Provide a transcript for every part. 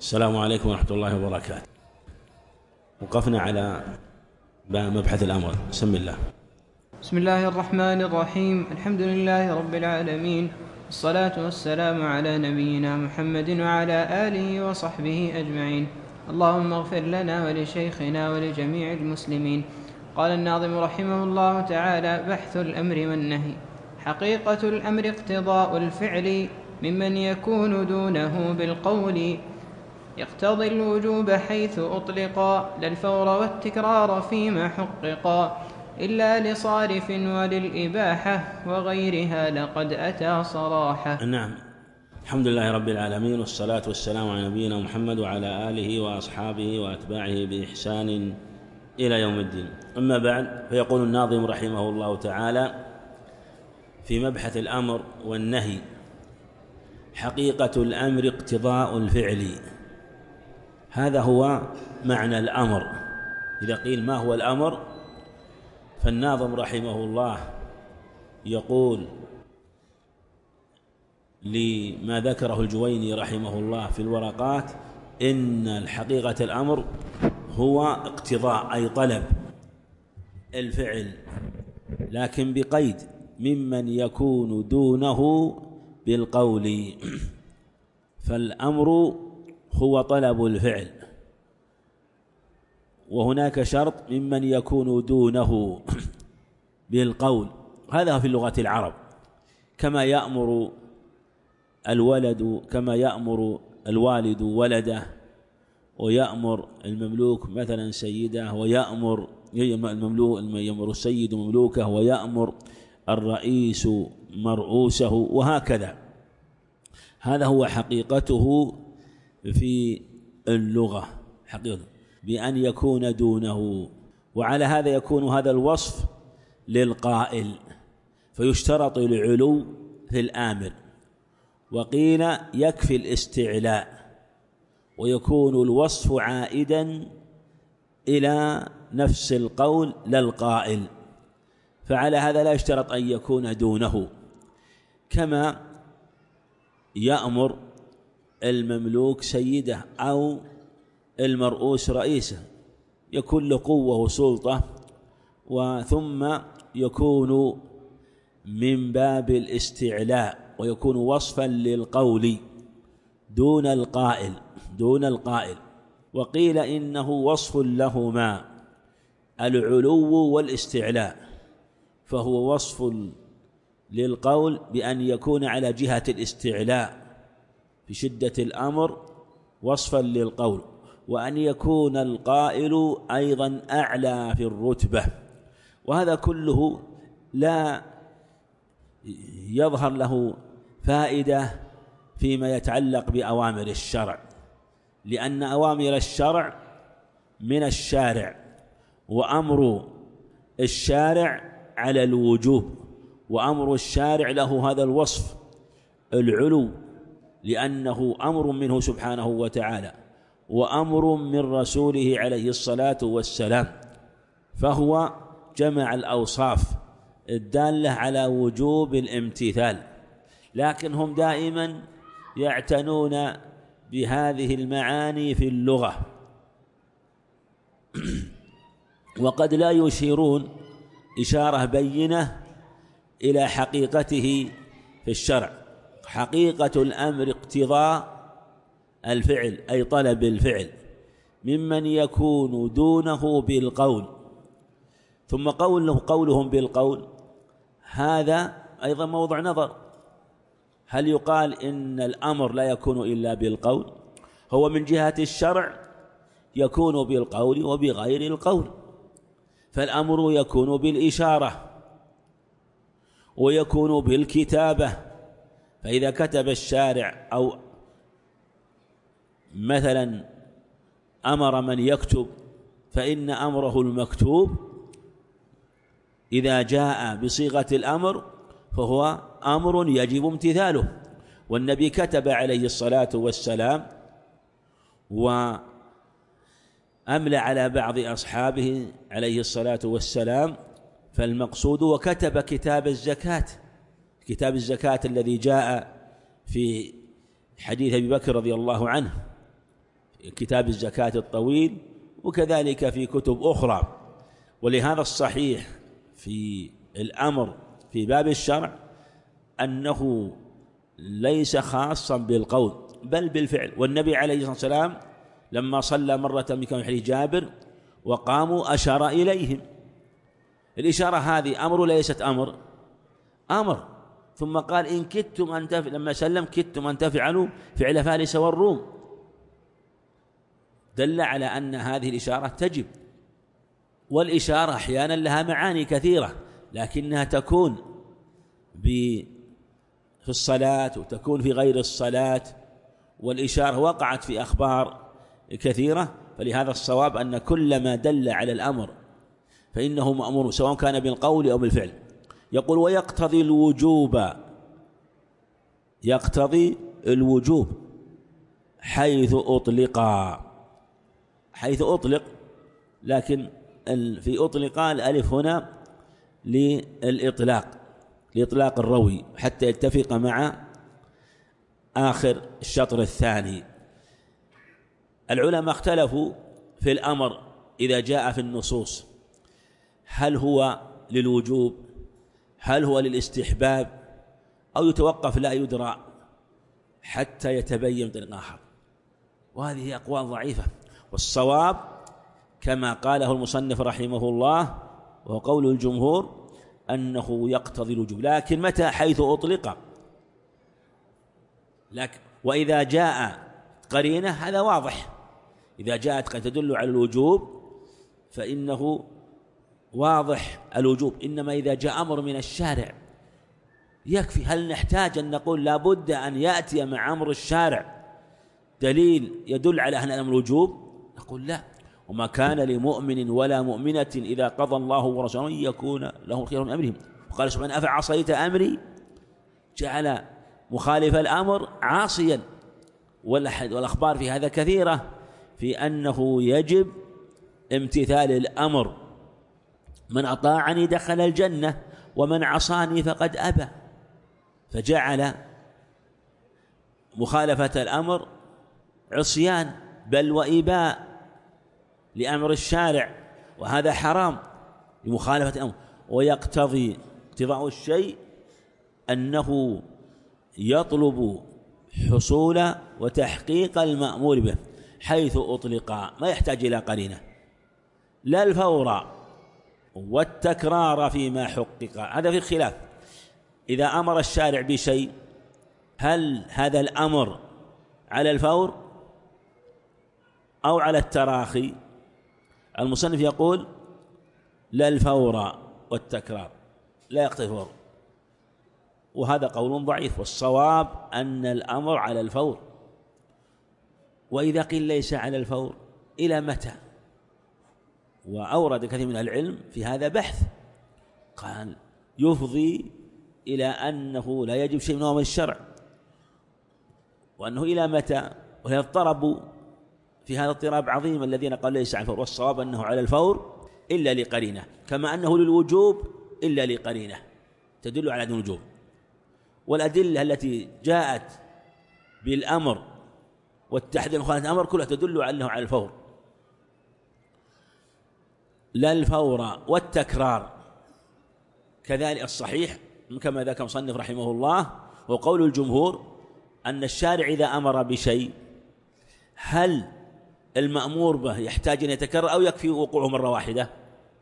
السلام عليكم ورحمة الله وبركاته. وقفنا على مبحث الأمر. بسم الله. بسم الله الرحمن الرحيم. الحمد لله رب العالمين، والصلاة والسلام على نبينا محمد وعلى آله وصحبه أجمعين. اللهم اغفر لنا ولشيخنا ولجميع المسلمين. قال الناظم رحمه الله تعالى: بحث الأمر والنهي. حقيقة الأمر اقتضاء الفعل ممن يكون دونه بالقول، يقتضي الوجوب حيث أطلقا، لا الفور والتكرار فيما حققا، إلا لصارف وللإباحة وغيرها لقد أتى صراحة. نعم، الحمد لله رب العالمين، والصلاة والسلام على نبينا محمد وعلى آله وأصحابه وأتباعه بإحسان إلى يوم الدين. أما بعد، فيقول الناظم رحمه الله تعالى في مبحث الأمر والنهي: حقيقة الأمر اقتضاء الفعل. هذا هو معنى الأمر. إذا قيل ما هو الأمر، فالناظم رحمه الله يقول لما ذكره الجويني رحمه الله في الورقات: إن الحقيقة الأمر هو اقتضاء، أي طلب الفعل، لكن بقيد ممن يكون دونه بالقول. فالأمر هو طلب الفعل، وهناك شرط ممن يكون دونه بالقول. هذا في لغة العرب، كما يأمر الولد، كما يأمر الوالد ولده، ويأمر المملوك مثلا سيده، ويأمر يأمر السيد مملوكه، ويأمر الرئيس مرؤوسه، وهكذا. هذا هو حقيقته في اللغة، حقيقة بأن يكون دونه. وعلى هذا يكون هذا الوصف للقائل، فيشترط العلو في الآمر، وقيل يكفي الاستعلاء، ويكون الوصف عائدا إلى نفس القول لا القائل. فعلى هذا لا يشترط أن يكون دونه، كما يأمر المملوك سيده أو المرؤوس رئيسه، يكون له قوة وسلطة، وثم يكون من باب الاستعلاء، ويكون وصفا للقول دون القائل. وقيل إنه وصف لهما، العلو والاستعلاء، فهو وصف للقول بأن يكون على جهة الاستعلاء في شدة الأمر وصفا للقول، وأن يكون القائل أيضا أعلى في الرتبة. وهذا كله لا يظهر له فائدة فيما يتعلق بأوامر الشرع، لأن أوامر الشرع من الشارع، وأمر الشارع على الوجوب، وأمر الشارع له هذا الوصف العلو، لأنه أمر منه سبحانه وتعالى، وأمر من رسوله عليه الصلاة والسلام، فهو جمع الأوصاف الدالة على وجوب الامتثال. لكن هم دائما يعتنون بهذه المعاني في اللغة، وقد لا يشيرون إشارة بينة إلى حقيقته في الشرع. حقيقة الأمر اقتضاء الفعل، أي طلب الفعل، ممن يكون دونه بالقول. ثم قولهم بالقول هذا أيضا موضع نظر. هل يقال إن الأمر لا يكون إلا بالقول؟ هو من جهة الشرع يكون بالقول وبغير القول، فالأمر يكون بالإشارة، ويكون بالكتابة. فإذا كتب الشارع أو مثلا أمر من يكتب، فإن أمره المكتوب إذا جاء بصيغة الأمر فهو أمر يجب امتثاله. والنبي كتب عليه الصلاة والسلام، وأملى على بعض أصحابه عليه الصلاة والسلام، فالمقصود وكتب كتاب الزكاة الذي جاء في حديث أبي بكر رضي الله عنه، كتاب الزكاة الطويل، وكذلك في كتب أخرى. ولهذا الصحيح في الأمر في باب الشرع أنه ليس خاصا بالقول بل بالفعل. والنبي عليه الصلاة والسلام لما صلى مرة بكم حديث جابر وقاموا أشار إليهم. الإشارة هذه أمر ليست أمر. ثم قال إن كدتم أن لما سلم كدتم أن تفعلوا فعل فارس والروم، دل على أن هذه الإشارة تجب. والإشارة أحيانا لها معاني كثيرة، لكنها تكون في الصلاة وتكون في غير الصلاة، والإشارة وقعت في أخبار كثيرة. فلهذا الصواب أن كل ما دل على الأمر فإنه مأمور سواء كان بالقول أو بالفعل. يقول ويقتضي الوجوب حيث أطلق، لكن في أطلق الألف هنا لإطلاق الروي حتى يتفق مع آخر الشطر الثاني. العلماء اختلفوا في الأمر إذا جاء في النصوص، هل هو للوجوب، هل هو للاستحباب، أو يتوقف لا يدرى حتى يتبين طريق آخر. وهذه أقوال ضعيفة، والصواب كما قاله المصنف رحمه الله وهو قول الجمهور أنه يقتضي الوجوب، لكن متى؟ حيث أطلق. وإذا جاء قرينة هذا واضح، إذا جاءت قد تدل على الوجوب فإنه واضح الوجوب. إنما إذا جاء أمر من الشارع يكفي. هل نحتاج أن نقول لابد أن يأتي مع أمر الشارع دليل يدل على أن الأمر وجوب؟ نقول لا. وما كان لمؤمن ولا مؤمنة إذا قضى الله ورسوله يكون لهم خير من أمرهم. وقال سبحانه أفعصيت أمري، جعل مخالف الأمر عاصيا. والأخبار في هذا كثيرة في أنه يجب امتثال الأمر، من أطاعني دخل الجنة ومن عصاني فقد أبى. فجعل مخالفة الأمر عصيان بل وإباء لأمر الشارع، وهذا حرام لمخالفة الأمر. ويقتضي اقتضاء الشيء أنه يطلب حصول وتحقيق المأمور به حيث أطلق، ما يحتاج إلى قرينة، لا الفور والتكرار فيما حقق. هذا في الخلاف. إذا أمر الشارع بشيء هل هذا الأمر على الفور أو على التراخي؟ المصنف يقول لا الفور والتكرار، لا يقتضي الفور، وهذا قول ضعيف. والصواب أن الأمر على الفور. وإذا قيل ليس على الفور إلى متى؟ وأورد كثير من العلم في هذا بحث، قال يفضي إلى أنه لا يجب شيء من أوامر الشرع، وأنه إلى متى؟ وهي اضطربوا في هذا اضطراب عظيم الذين قالوا ليس على الفور. والصواب أنه على الفور إلا لقرينة، كما أنه للوجوب إلا لقرينة تدل على عدم الوجوب. والأدلة التي جاءت بالأمر والتحذير من مخالفة الأمر كلها تدل على أنه على الفور، لا الفور والتكرار. كذلك الصحيح كما ذكر المصنف رحمه الله وقول الجمهور أن الشارع إذا أمر بشيء هل المأمور به يحتاج أن يتكرر أو يكفي وقوعه مرة واحدة؟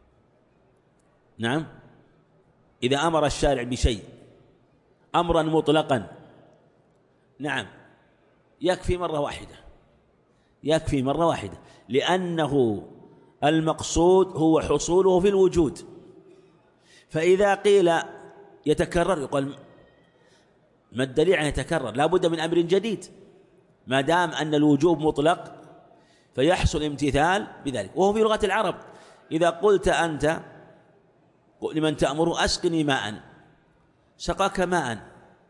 نعم، إذا أمر الشارع بشيء أمرا مطلقا نعم يكفي مرة واحدة، لأنه المقصود هو حصوله في الوجود. فإذا قيل يتكرر يقول ما الدليل أن يتكرر؟ لا بد من أمر جديد. ما دام أن الوجوب مطلق فيحصل امتثال بذلك. وهو في لغة العرب إذا قلت أنت لمن تأمر أسقني ماء، سقاك ماء،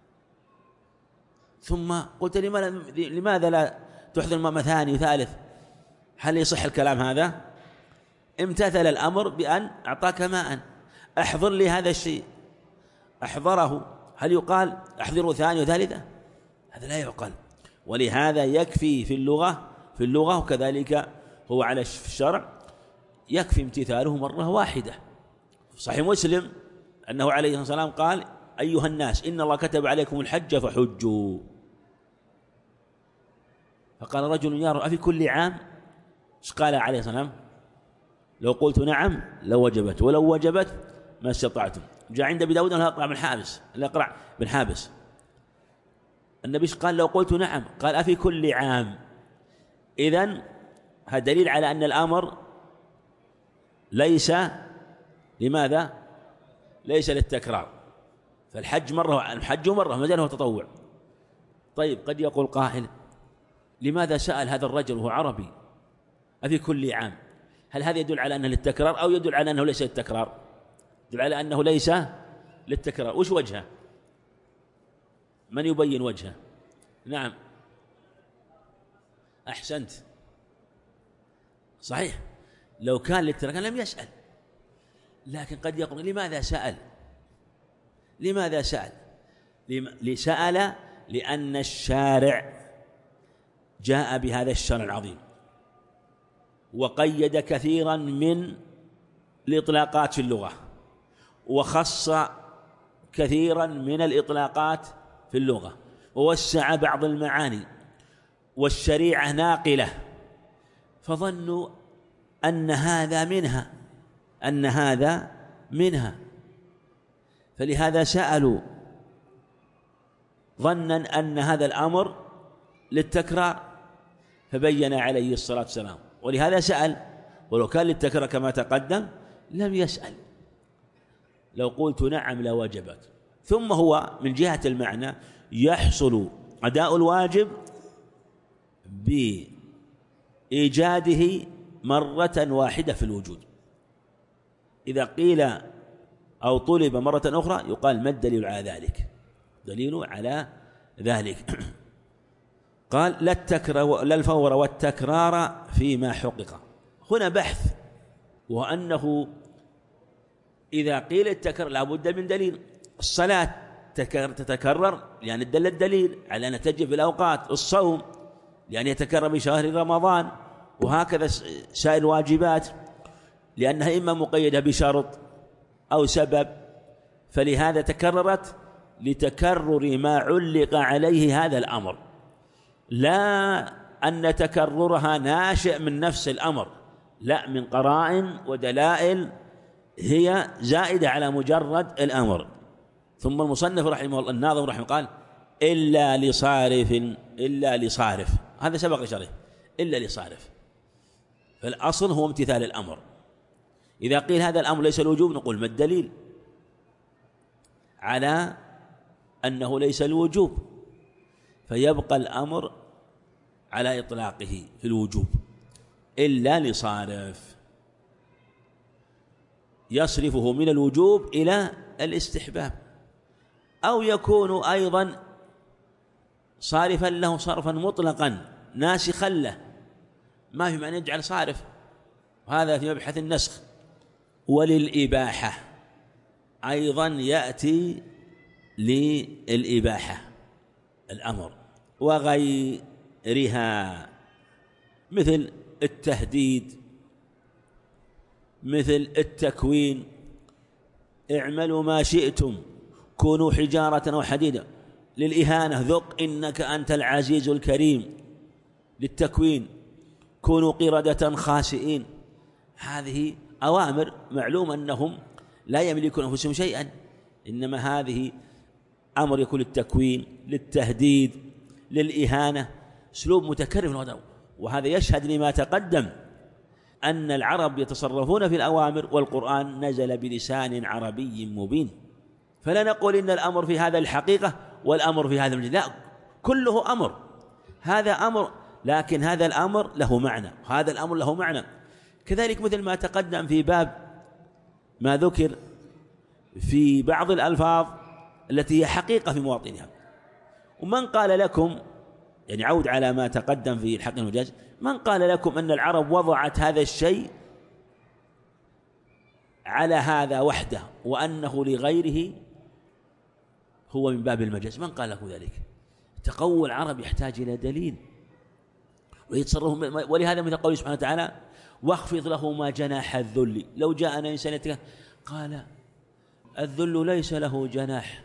ثم قلت لماذا لا تحضر ماء ثاني وثالث، هل يصح الكلام هذا؟ امتثل الأمر بأن أعطاك ماء، أحضر لي هذا الشيء، أحضره. هل يقال أحضره ثاني وثالثة؟ هذا لا يعقل. ولهذا يكفي في اللغة في اللغة، وكذلك هو على الشرع يكفي امتثاله مرة واحدة. صحيح مسلم أنه عليه الصلاة والسلام قال: أيها الناس إن الله كتب عليكم الحج فحجوا. فقال رجل: يا رب أفي كل عام؟ قال عليه الصلاة والسلام: لو قلت نعم لوجبت، ولو وجبت ما استطعتم. جاء عند أبي داود أنه الأقرع بن حابس النبي قال: لو قلت نعم، قال: أفي كل عام؟ إذن هذا دليل على أن الأمر ليس لماذا؟ ليس للتكرار، فالحج مرة، الحج مرة ما زال هو تطوع. طيب قد يقول قائل: لماذا سأل هذا الرجل وهو عربي أفي كل عام؟ هل هذا يدل على أنه للتكرار أو يدل على أنه ليس للتكرار؟ يدل على أنه ليس للتكرار. وش وجهه؟ من يبين وجهه؟ نعم أحسنت، صحيح، لو كان للتكرار لم يسأل، لكن قد يقول: لماذا سأل؟ لماذا سأل؟ سأل لأن الشارع جاء بهذا الشرع العظيم وقيد كثيرا من الإطلاقات في اللغة، وخص كثيرا من الإطلاقات في اللغة، ووسع بعض المعاني، والشريعة ناقلة، فظنوا أن هذا منها، فلهذا سألوا ظنا أن هذا الأمر للتكرار، فبين عليه الصلاة والسلام، ولهذا سأل. ولو كان للتكرار كما تقدم لم يسأل. لو قلت نعم لوجبت. ثم هو من جهة المعنى يحصل أداء الواجب بإيجاده مرة واحدة في الوجود. إذا قيل أو طلب مرة أخرى يقال: ما الدليل على ذلك؟ دليل على ذلك قال: لا الفور والتكرار فيما حقق. هنا بحث، وأنه إذا قيل التكرار لا بد من دليل. الصلاة تتكرر لأن دل الدليل على أن تجب في الأوقات، الصوم لأن يتكرر بشهر رمضان، وهكذا سائر الواجبات لأنها إما مقيدة بشرط أو سبب، فلهذا تكررت لتكرر ما علق عليه هذا الأمر، لا أن تكررها ناشئ من نفس الأمر، لا، من قرائن ودلائل هي زائدة على مجرد الأمر. ثم المصنف رحمه الله الناظم رحمه قال: إلا لصارف، هذا سبق لشرح، إلا لصارف، فالأصل هو امتثال الأمر. إذا قيل هذا الأمر ليس الوجوب نقول: ما الدليل على أنه ليس الوجوب؟ فيبقى الأمر على إطلاقه في الوجوب إلا لصارف يصرفه من الوجوب إلى الاستحباب، أو يكون أيضا صارفا له صرفا مطلقا ناسخا له، ما في معنى يجعل صارف، وهذا في مبحث النسخ. وللإباحة أيضا يأتي للإباحة الأمر وغيرها، مثل التهديد، مثل التكوين: اعملوا ما شئتم كونوا حجارة أو حديدا. للإهانة: ذق إنك أنت العزيز الكريم. للتكوين: كونوا قردة خاسئين. هذه أوامر معلوم أنهم لا يملكون أنفسهم شيئا، إنما هذه أمر يكون للتكوين، للتهديد، للإهانة، أسلوب متكرر. وهذا يشهد لما تقدم أن العرب يتصرفون في الأوامر، والقرآن نزل بلسان عربي مبين. فلا نقول إن الأمر في هذا الحقيقة والأمر في هذا المجال، لا، كله أمر، هذا أمر، لكن هذا الأمر له معنى وهذا الأمر له معنى. كذلك مثل ما تقدم في باب ما ذكر في بعض الألفاظ التي هي حقيقة في مواطنها. ومن قال لكم، يعني عود على ما تقدم في الحق المجاز، من قال لكم أن العرب وضعت هذا الشيء على هذا وحده وأنه لغيره هو من باب المجاز؟ من قال لكم ذلك؟ تقول العرب يحتاج إلى دليل، ويتصرفون. ولهذا مثل قوله سبحانه وتعالى واخفض له ما جناح الذل. لو جاءنا إنسان قال الذل ليس له جناح،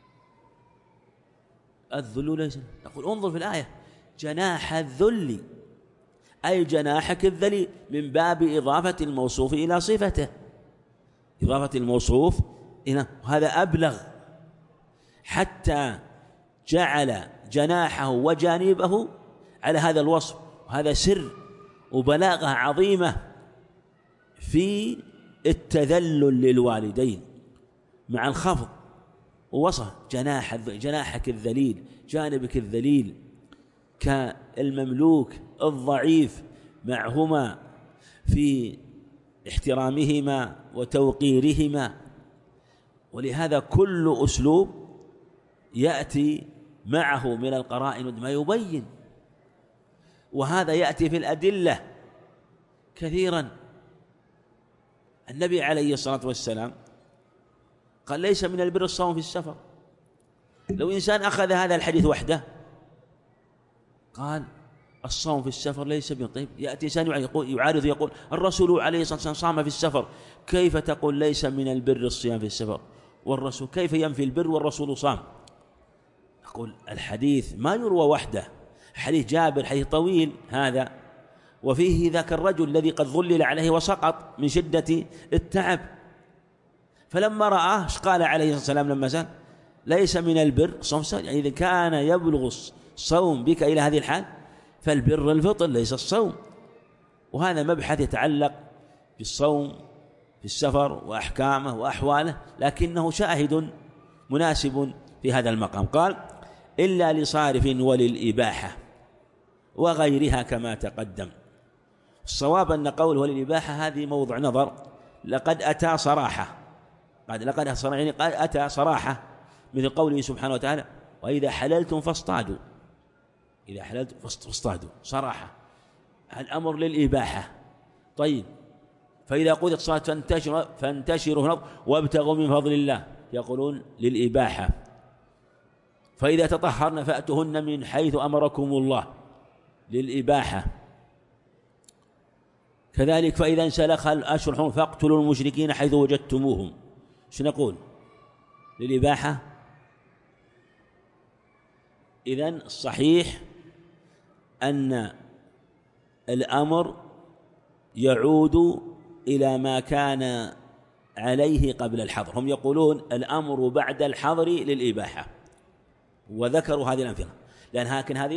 الذل ليس، نقول انظر في الآية جناح الذل أي جناحك الذليل، من باب إضافة الموصوف إلى صفته، إضافة الموصوف إلى، وهذا أبلغ، حتى جعل جناحه وجانبه على هذا الوصف، وهذا سر وبلاغة عظيمة في التذلل للوالدين مع الخفض، ووصف جناحك الذليل، جانبك الذليل كالمملوك الضعيف معهما في احترامهما وتوقيرهما. ولهذا كل أسلوب يأتي معه من القرائن ما يبين، وهذا يأتي في الأدلة كثيرا. النبي عليه الصلاة والسلام قال ليس من البر الصوم في السفر. لو إنسان أخذ هذا الحديث وحده قال الصوم في السفر ليس بطيب، يأتي إنسان يعارض يقول الرسول عليه الصلاة والسلام صام في السفر، كيف تقول ليس من البر الصيام في السفر؟ والرسول كيف ينفي البر والرسول صام؟ أقول الحديث ما يروى وحده، حديث جابر حديث طويل هذا، وفيه ذاك الرجل الذي قد ظلل عليه وسقط من شدة التعب، فلما رآه قال عليه الصلاة والسلام لما سأل ليس من البر صوم السفر، يعني إذا كان يبلغ الصوم بك إلى هذه الحال فالبر الفطر ليس الصوم. وهذا مبحث يتعلق بالصوم في السفر وأحكامه وأحواله، لكنه شاهد مناسب في هذا المقام. قال إلا لصارف وللإباحة وغيرها كما تقدم. الصواب أن قوله وللإباحة هذه موضع نظر، لقد أتى صراحة، يعني قد أتى صراحة، مثل قوله سبحانه وتعالى وإذا حللتم فاصطادوا، إذا حللتم فاصطادوا صراحة، الأمر للإباحة. طيب فإذا قضت الصلاة فانتشروا وابتغوا من فضل الله، يقولون للإباحة. فإذا تطهرن فأتوهن من حيث أمركم الله، للإباحة. كذلك فإذا انسلخ الأشهر الحرم فاقتلوا المشركين حيث وجدتموهم، شو نقول؟ للإباحة. إذن الصحيح أن الأمر يعود إلى ما كان عليه قبل الحظر. هم يقولون الأمر بعد الحظر للإباحة، وذكروا هذه الأمثلة، لأن هذه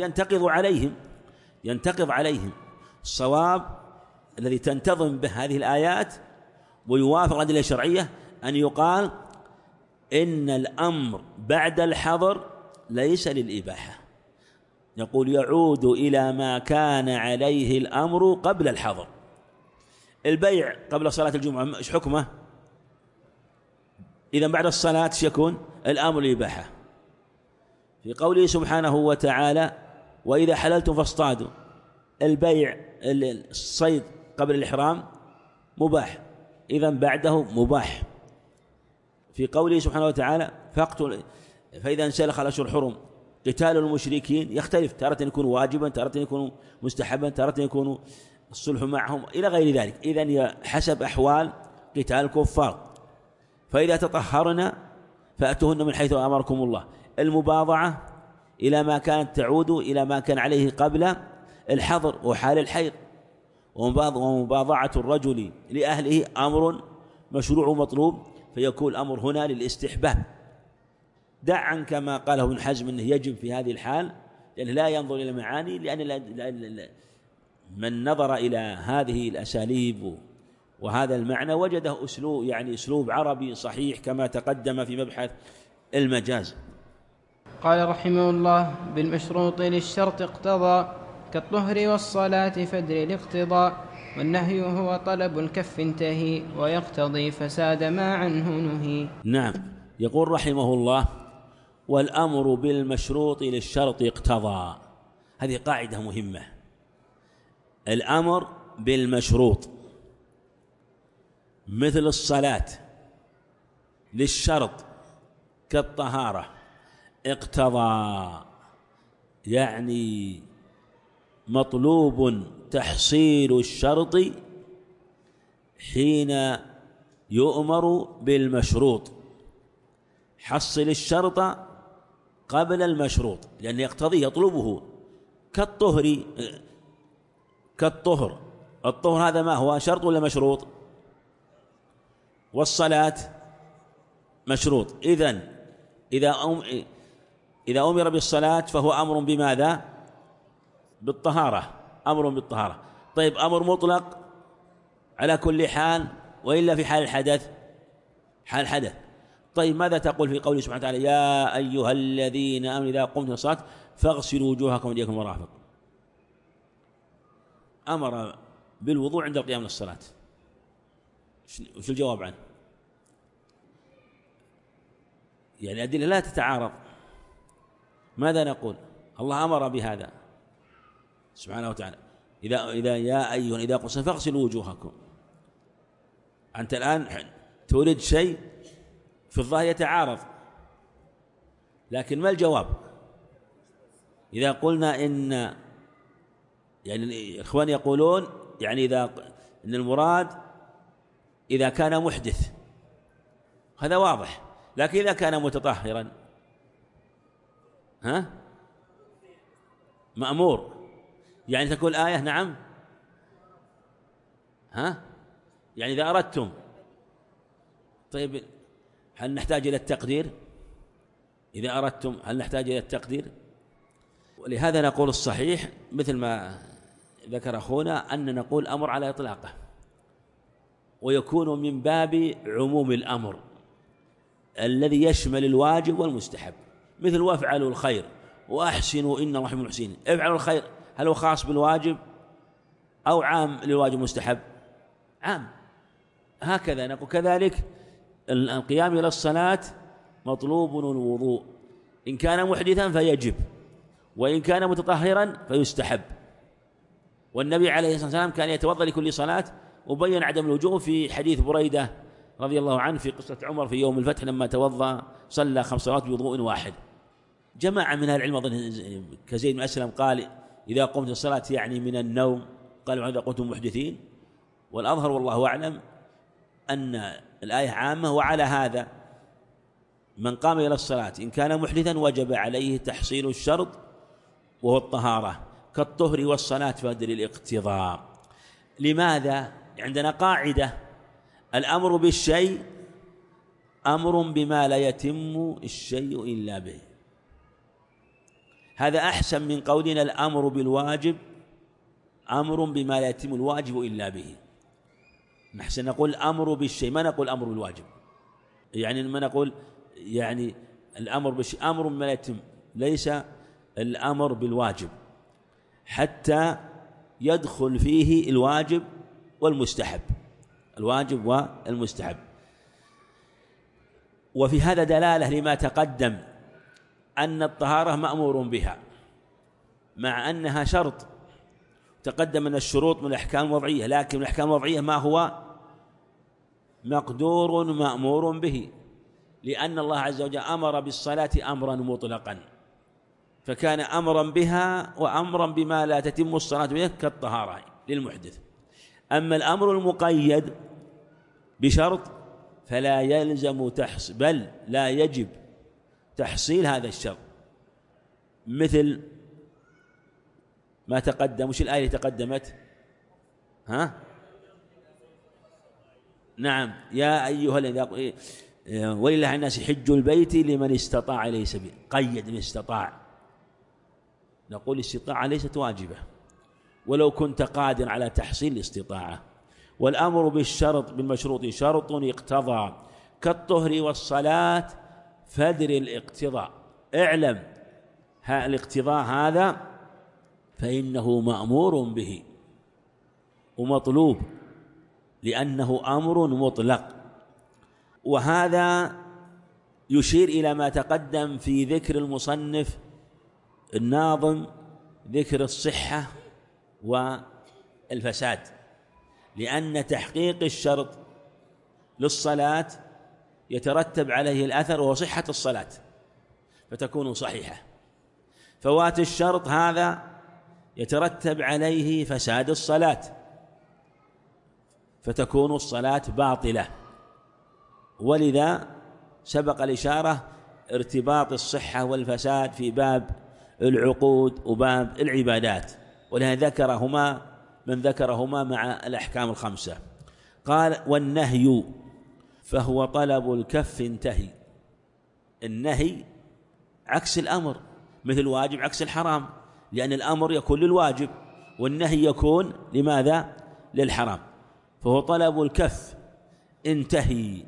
ينتقض عليهم. الصواب الذي تنتظم به هذه الآيات ويوافق الأدلة الشرعية أن يقال إن الأمر بعد الحظر ليس للإباحة، يقول يعود إلى ما كان عليه الأمر قبل الحظر. البيع قبل صلاة الجمعة إيش حكمه؟ إذا بعد الصلاة يكون الأمر للإباحة. في قوله سبحانه وتعالى وإذا حللتم فاصطادوا، البيع الصيد قبل الإحرام مباح، إذن بعده مباح. في قوله سبحانه وتعالى فإذا انسلخ الأشهر الحرم قتال المشركين يختلف، تارة يكون واجبا، تارة يكون مستحبا، تارة يكون الصلح معهم إلى غير ذلك. إذن حسب أحوال قتال الكفار. فإذا تطهرنا فأتوهن من حيث أمركم الله، المباضعة إلى ما كانت تعود إلى ما كان عليه قبل الحظر وحال الحيض. ومباضعة الرجل لأهله أمر مشروع ومطلوب، فيكون الأمر هنا للاستحباب. دع عنك ما قاله ابن حزم أنه يجب في هذه الحال، لأنه لا ينظر إلى المعاني، لأن من نظر إلى هذه الأساليب وهذا المعنى وجده أسلوب عربي صحيح كما تقدم في مبحث المجاز. قال رحمه الله بالمشروط للشرط اقتضى كالطهر والصلاة فادر الاقتضاء، والنهي هو طلب الكف انتهي ويقتضي فساد ما عنه نهي. نعم، يقول رحمه الله والأمر بالمشروط للشرط اقتضى. هذه قاعدة مهمة، الأمر بالمشروط مثل الصلاة للشرط كالطهارة اقتضى، يعني مطلوب تحصيل الشرط حين يؤمر بالمشروط. حصل الشرط قبل المشروط لأن يقتضي يطلبه كالطهر. الطهر هذا ما هو شرط ولا مشروط؟ والصلاة مشروط. إذا أمر بالصلاة فهو أمر بماذا؟ بالطهارة، أمر بالطهارة. طيب أمر مطلق على كل حال وإلا في حال الحدث؟ حال الحدث. طيب ماذا تقول في قوله سبحانه وتعالى يا أيها الذين آمنوا إذا قمتم إلى الصلاة فاغسلوا وجوهكم وأيديكم المرافق؟ أمر بالوضوء عند القيام للصلاة، وش الجواب عنه؟ يعني الأدلة لا تتعارض. ماذا نقول؟ الله أمر بهذا سبحانه وتعالى إذا يا أيها إذا قمتم فاغسلوا وجوهكم. أنت الآن تريد شيء في الظاهر يتعارض، لكن ما الجواب؟ إذا قلنا إن يعني الإخوان يقولون يعني إن المراد إذا كان محدث، هذا واضح، لكن إذا كان متطهرا مأمور، يعني تكون آية نعم يعني إذا أردتم. طيب هل نحتاج إلى التقدير؟ إذا أردتم هل نحتاج إلى التقدير؟ ولهذا نقول الصحيح مثل ما ذكر أخونا أن نقول أمر على إطلاقه، ويكون من باب عموم الأمر الذي يشمل الواجب والمستحب، مثل وافعلوا الخير وأحسنوا إن الله يحب المحسنين. افعلوا الخير هل هو خاص بالواجب أو عام للواجب مستحب؟ عام. هكذا نقول كذلك القيام إلى الصلاة مطلوب الوضوء، إن كان محدثا فيجب، وإن كان متطهرا فيستحب. والنبي عليه الصلاة والسلام كان يتوضأ لكل صلاة، وبين عدم الوجوب في حديث بريدة رضي الله عنه في قصة عمر في يوم الفتح لما توضأ صلى 5 صلوات بوضوء واحد. جماعة من أهل العلم أظن كزيد بن أسلم قال إذا قمت الصلاة يعني من النوم، قالوا إذا قمتم محدثين. والأظهر والله أعلم أن الآية عامة، وعلى هذا من قام إلى الصلاة إن كان محدثا وجب عليه تحصيل الشرط وهو الطهارة كالطهر والصلاة فدر الاقتضاء. لماذا؟ عندنا قاعدة الأمر بالشيء أمر بما لا يتم الشيء إلا به. هذا أحسن من قولنا الأمر بالواجب أمر بما لا يتم الواجب إلا به. نحسن نقول الأمر بالشيء، ما نقول أمر بالواجب. يعني ما نقول يعني الأمر بالشيء أمر بما لا يتم، ليس الأمر بالواجب، حتى يدخل فيه الواجب والمستحب، الواجب والمستحب. وفي هذا دلالة لما تقدم أن الطهارة مأمور بها مع أنها شرط. تقدم أن الشروط من الأحكام الوضعية، لكن الأحكام الوضعية ما هو مقدور مأمور به، لأن الله عز وجل أمر بالصلاة أمرا مطلقا، فكان أمرا بها وأمرا بما لا تتم الصلاة به كالطهارة للمحدث. أما الأمر المقيد بشرط فلا يلزم بل لا يجب تحصيل هذا الشرط، مثل ما تقدم. وش الآية تقدمت؟ نعم يا أيها الذين ولله على الناس حج البيت لمن استطاع إليه سبيلا. قيد من استطاع، نقول الاستطاعة ليست واجبة ولو كنت قادر على تحصيل الاستطاعة. والأمر بالشرط بالمشروط شرط اقتضى كالطهر والصلاة فدر الاقتضاء. اعلم الاقتضاء هذا فإنه مأمور به ومطلوب، لأنه أمر مطلق. وهذا يشير إلى ما تقدم في ذكر المصنف الناظم، ذكر الصحة والفساد، لأن تحقيق الشرط للصلاة يترتب عليه الأثر وهو صحة الصلاة فتكون صحيحة. فوات الشرط هذا يترتب عليه فساد الصلاة، فتكون الصلاة باطلة. ولذا سبق الإشارة ارتباط الصحة والفساد في باب العقود وباب العبادات، ولهذا ذكرهما من ذكرهما مع الأحكام الخمسة. قال: والنهي فهو طلب الكف انتهي. النهي عكس الأمر، مثل الواجب عكس الحرام، لأن الأمر يكون للواجب والنهي يكون لماذا؟ للحرام. فهو طلب الكف انتهي.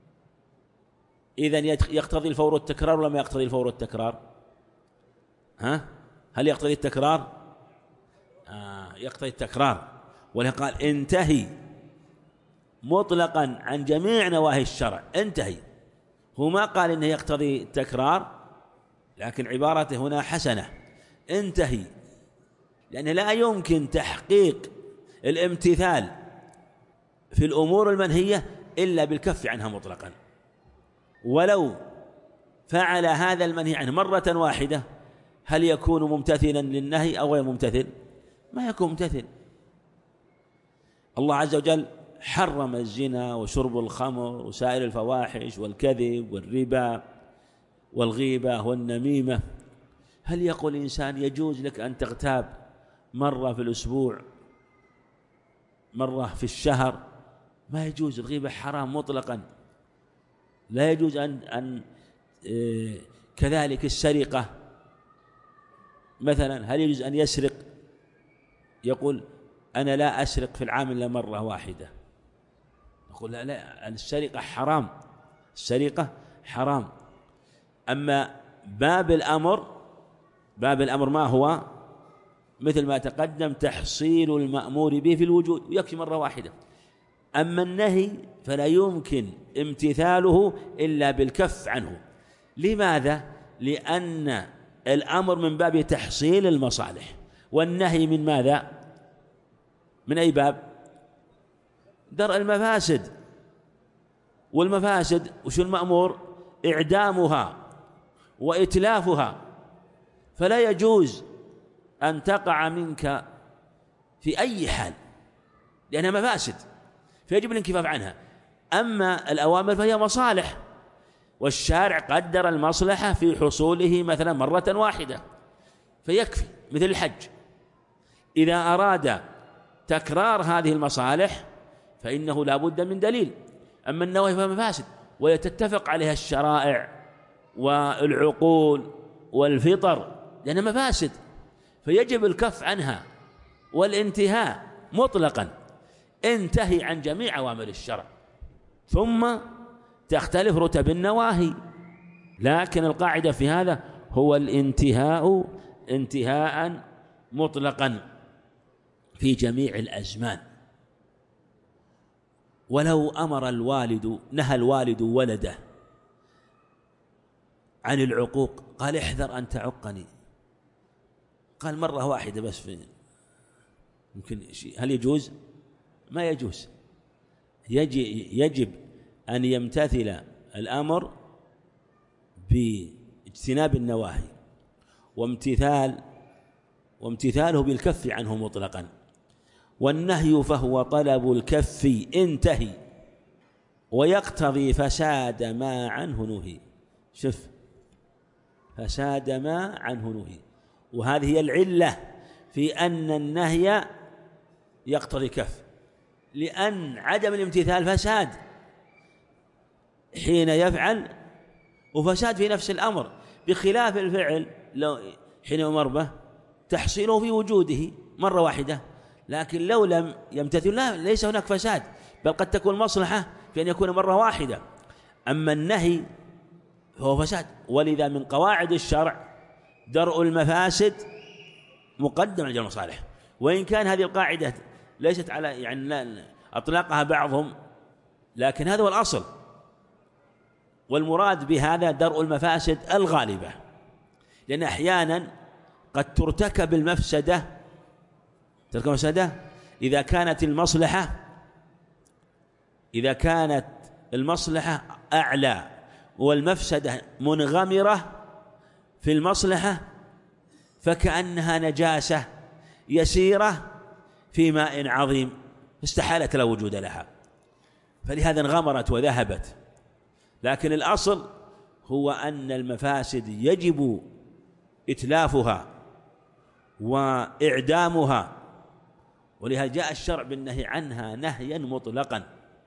إذن يقتضي الفور التكرار ولا ما يقتضي الفور التكرار؟ هل يقتضي التكرار؟ يقتضي التكرار. ولهذا قال انتهي مطلقا عن جميع نواهي الشرع. انتهي، هو ما قال إنه يقتضي التكرار، لكن عبارته هنا حسنة، انتهي، لأن لا يمكن تحقيق الامتثال في الأمور المنهية إلا بالكف عنها مطلقا. ولو فعل هذا المنهي عنه مرة واحدة هل يكون ممتثلا للنهي أو غير ممتثل؟ ما يكون ممتثل. الله عز وجل حرم الزنا وشرب الخمر وسائر الفواحش والكذب والربا والغيبة والنميمة. هل يقول الإنسان يجوز لك أن تغتاب مرة في الأسبوع، مرة في الشهر؟ ما يجوز. الغيبة حرام مطلقا. لا يجوز أن كذلك السرقة مثلا، هل يجوز أن يسرق؟ يقول أنا لا أسرق في العام إلا مرة واحدة. نقول لا، السرقة حرام، السرقة حرام. أما باب الأمر ما هو؟ مثل ما تقدم تحصيل المأمور به في الوجود، ويكفي مرة واحدة. أما النهي فلا يمكن امتثاله إلا بالكف عنه. لماذا؟ لأن الأمر من باب تحصيل المصالح، والنهي من ماذا؟ من أي باب؟ درء المفاسد. والمفاسد وش المأمور؟ إعدامها وإتلافها. فلا يجوز أن تقع منك في أي حال، لأنها مفاسد فيجب الانكفاف عنها. أما الأوامر فهي مصالح، والشارع قدر المصلحة في حصوله مثلا مرة واحدة فيكفي. مثل الحج، إذا أراد تكرار هذه المصالح فإنه لا بد من دليل. أما النواهي فهي مفاسد وتتفق عليها الشرائع والعقول والفطر، لأنها مفاسد فيجب الكف عنها والانتهاء مطلقا. انتهي عن جميع أوامر الشرع، ثم تختلف رتب النواهي، لكن القاعدة في هذا هو الانتهاء انتهاء مطلقا في جميع الأزمان. ولو نهى الوالد ولده عن العقوق، قال احذر أن تعقني، قال مرة واحدة بس، يمكن هل يجوز؟ ما يجوز. يجب أن يمتثل الأمر باجتناب النواهي، وامتثاله بالكف عنه مطلقا. والنهي فهو طلب الكف انتهي، ويقتضي فساد ما عنه نهي. شوف، فساد ما عنه نهي، وهذه هي العلة في أن النهي يقتضي كف، لأن عدم الامتثال فساد حين يفعل، وفساد في نفس الأمر، بخلاف الفعل لو حين يؤمر به تحصيله في وجوده مرة واحدة. لكن لو لم يمتثل ليس هناك فساد، بل قد تكون مصلحة في أن يكون مرة واحدة. أما النهي فهو فساد. ولذا من قواعد الشرع درء المفاسد مقدم على المصالح، وإن كان هذه القاعدة ليست على يعني أطلقها بعضهم، لكن هذا هو الأصل. والمراد بهذا درء المفاسد الغالبة، لأن أحيانا قد ترتكب المفسدة إذا كانت المصلحة أعلى والمفسدة منغمرة في المصلحة، فكأنها نجاسة يسيرة في ماء عظيم استحالت لا وجود لها، فلهذا انغمرت وذهبت. لكن الأصل هو أن المفاسد يجب إتلافها وإعدامها، ولهذا جاء الشرع بالنهي عنها نهيا مطلقا.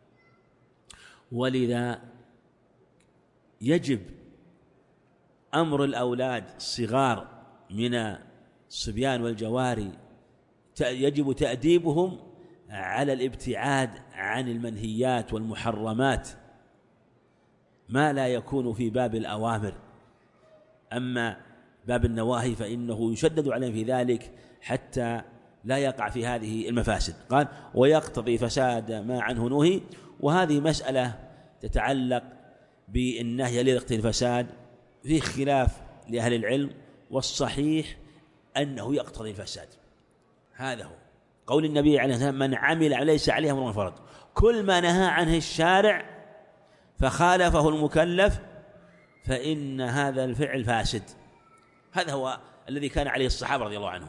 ولذا يجب أمر الأولاد الصغار من الصبيان والجواري يجب تأديبهم على الابتعاد عن المنهيات والمحرمات ما لا يكون في باب الأوامر. أما باب النواهي فإنه يشدد عليهم في ذلك حتى لا يقع في هذه المفاسد. قال ويقتضي فساد ما عنه نهي، وهذه مسألة تتعلق بالنهي ليقتضي الفساد في خلاف لأهل العلم، والصحيح أنه يقتضي الفساد. هذا هو قول النبي عليه الصلاة والسلام: من عمل ليس عليه أمر فرض. كل ما نهى عنه الشارع فخالفه المكلف فإن هذا الفعل فاسد. هذا هو الذي كان عليه الصحابة رضي الله عنهم.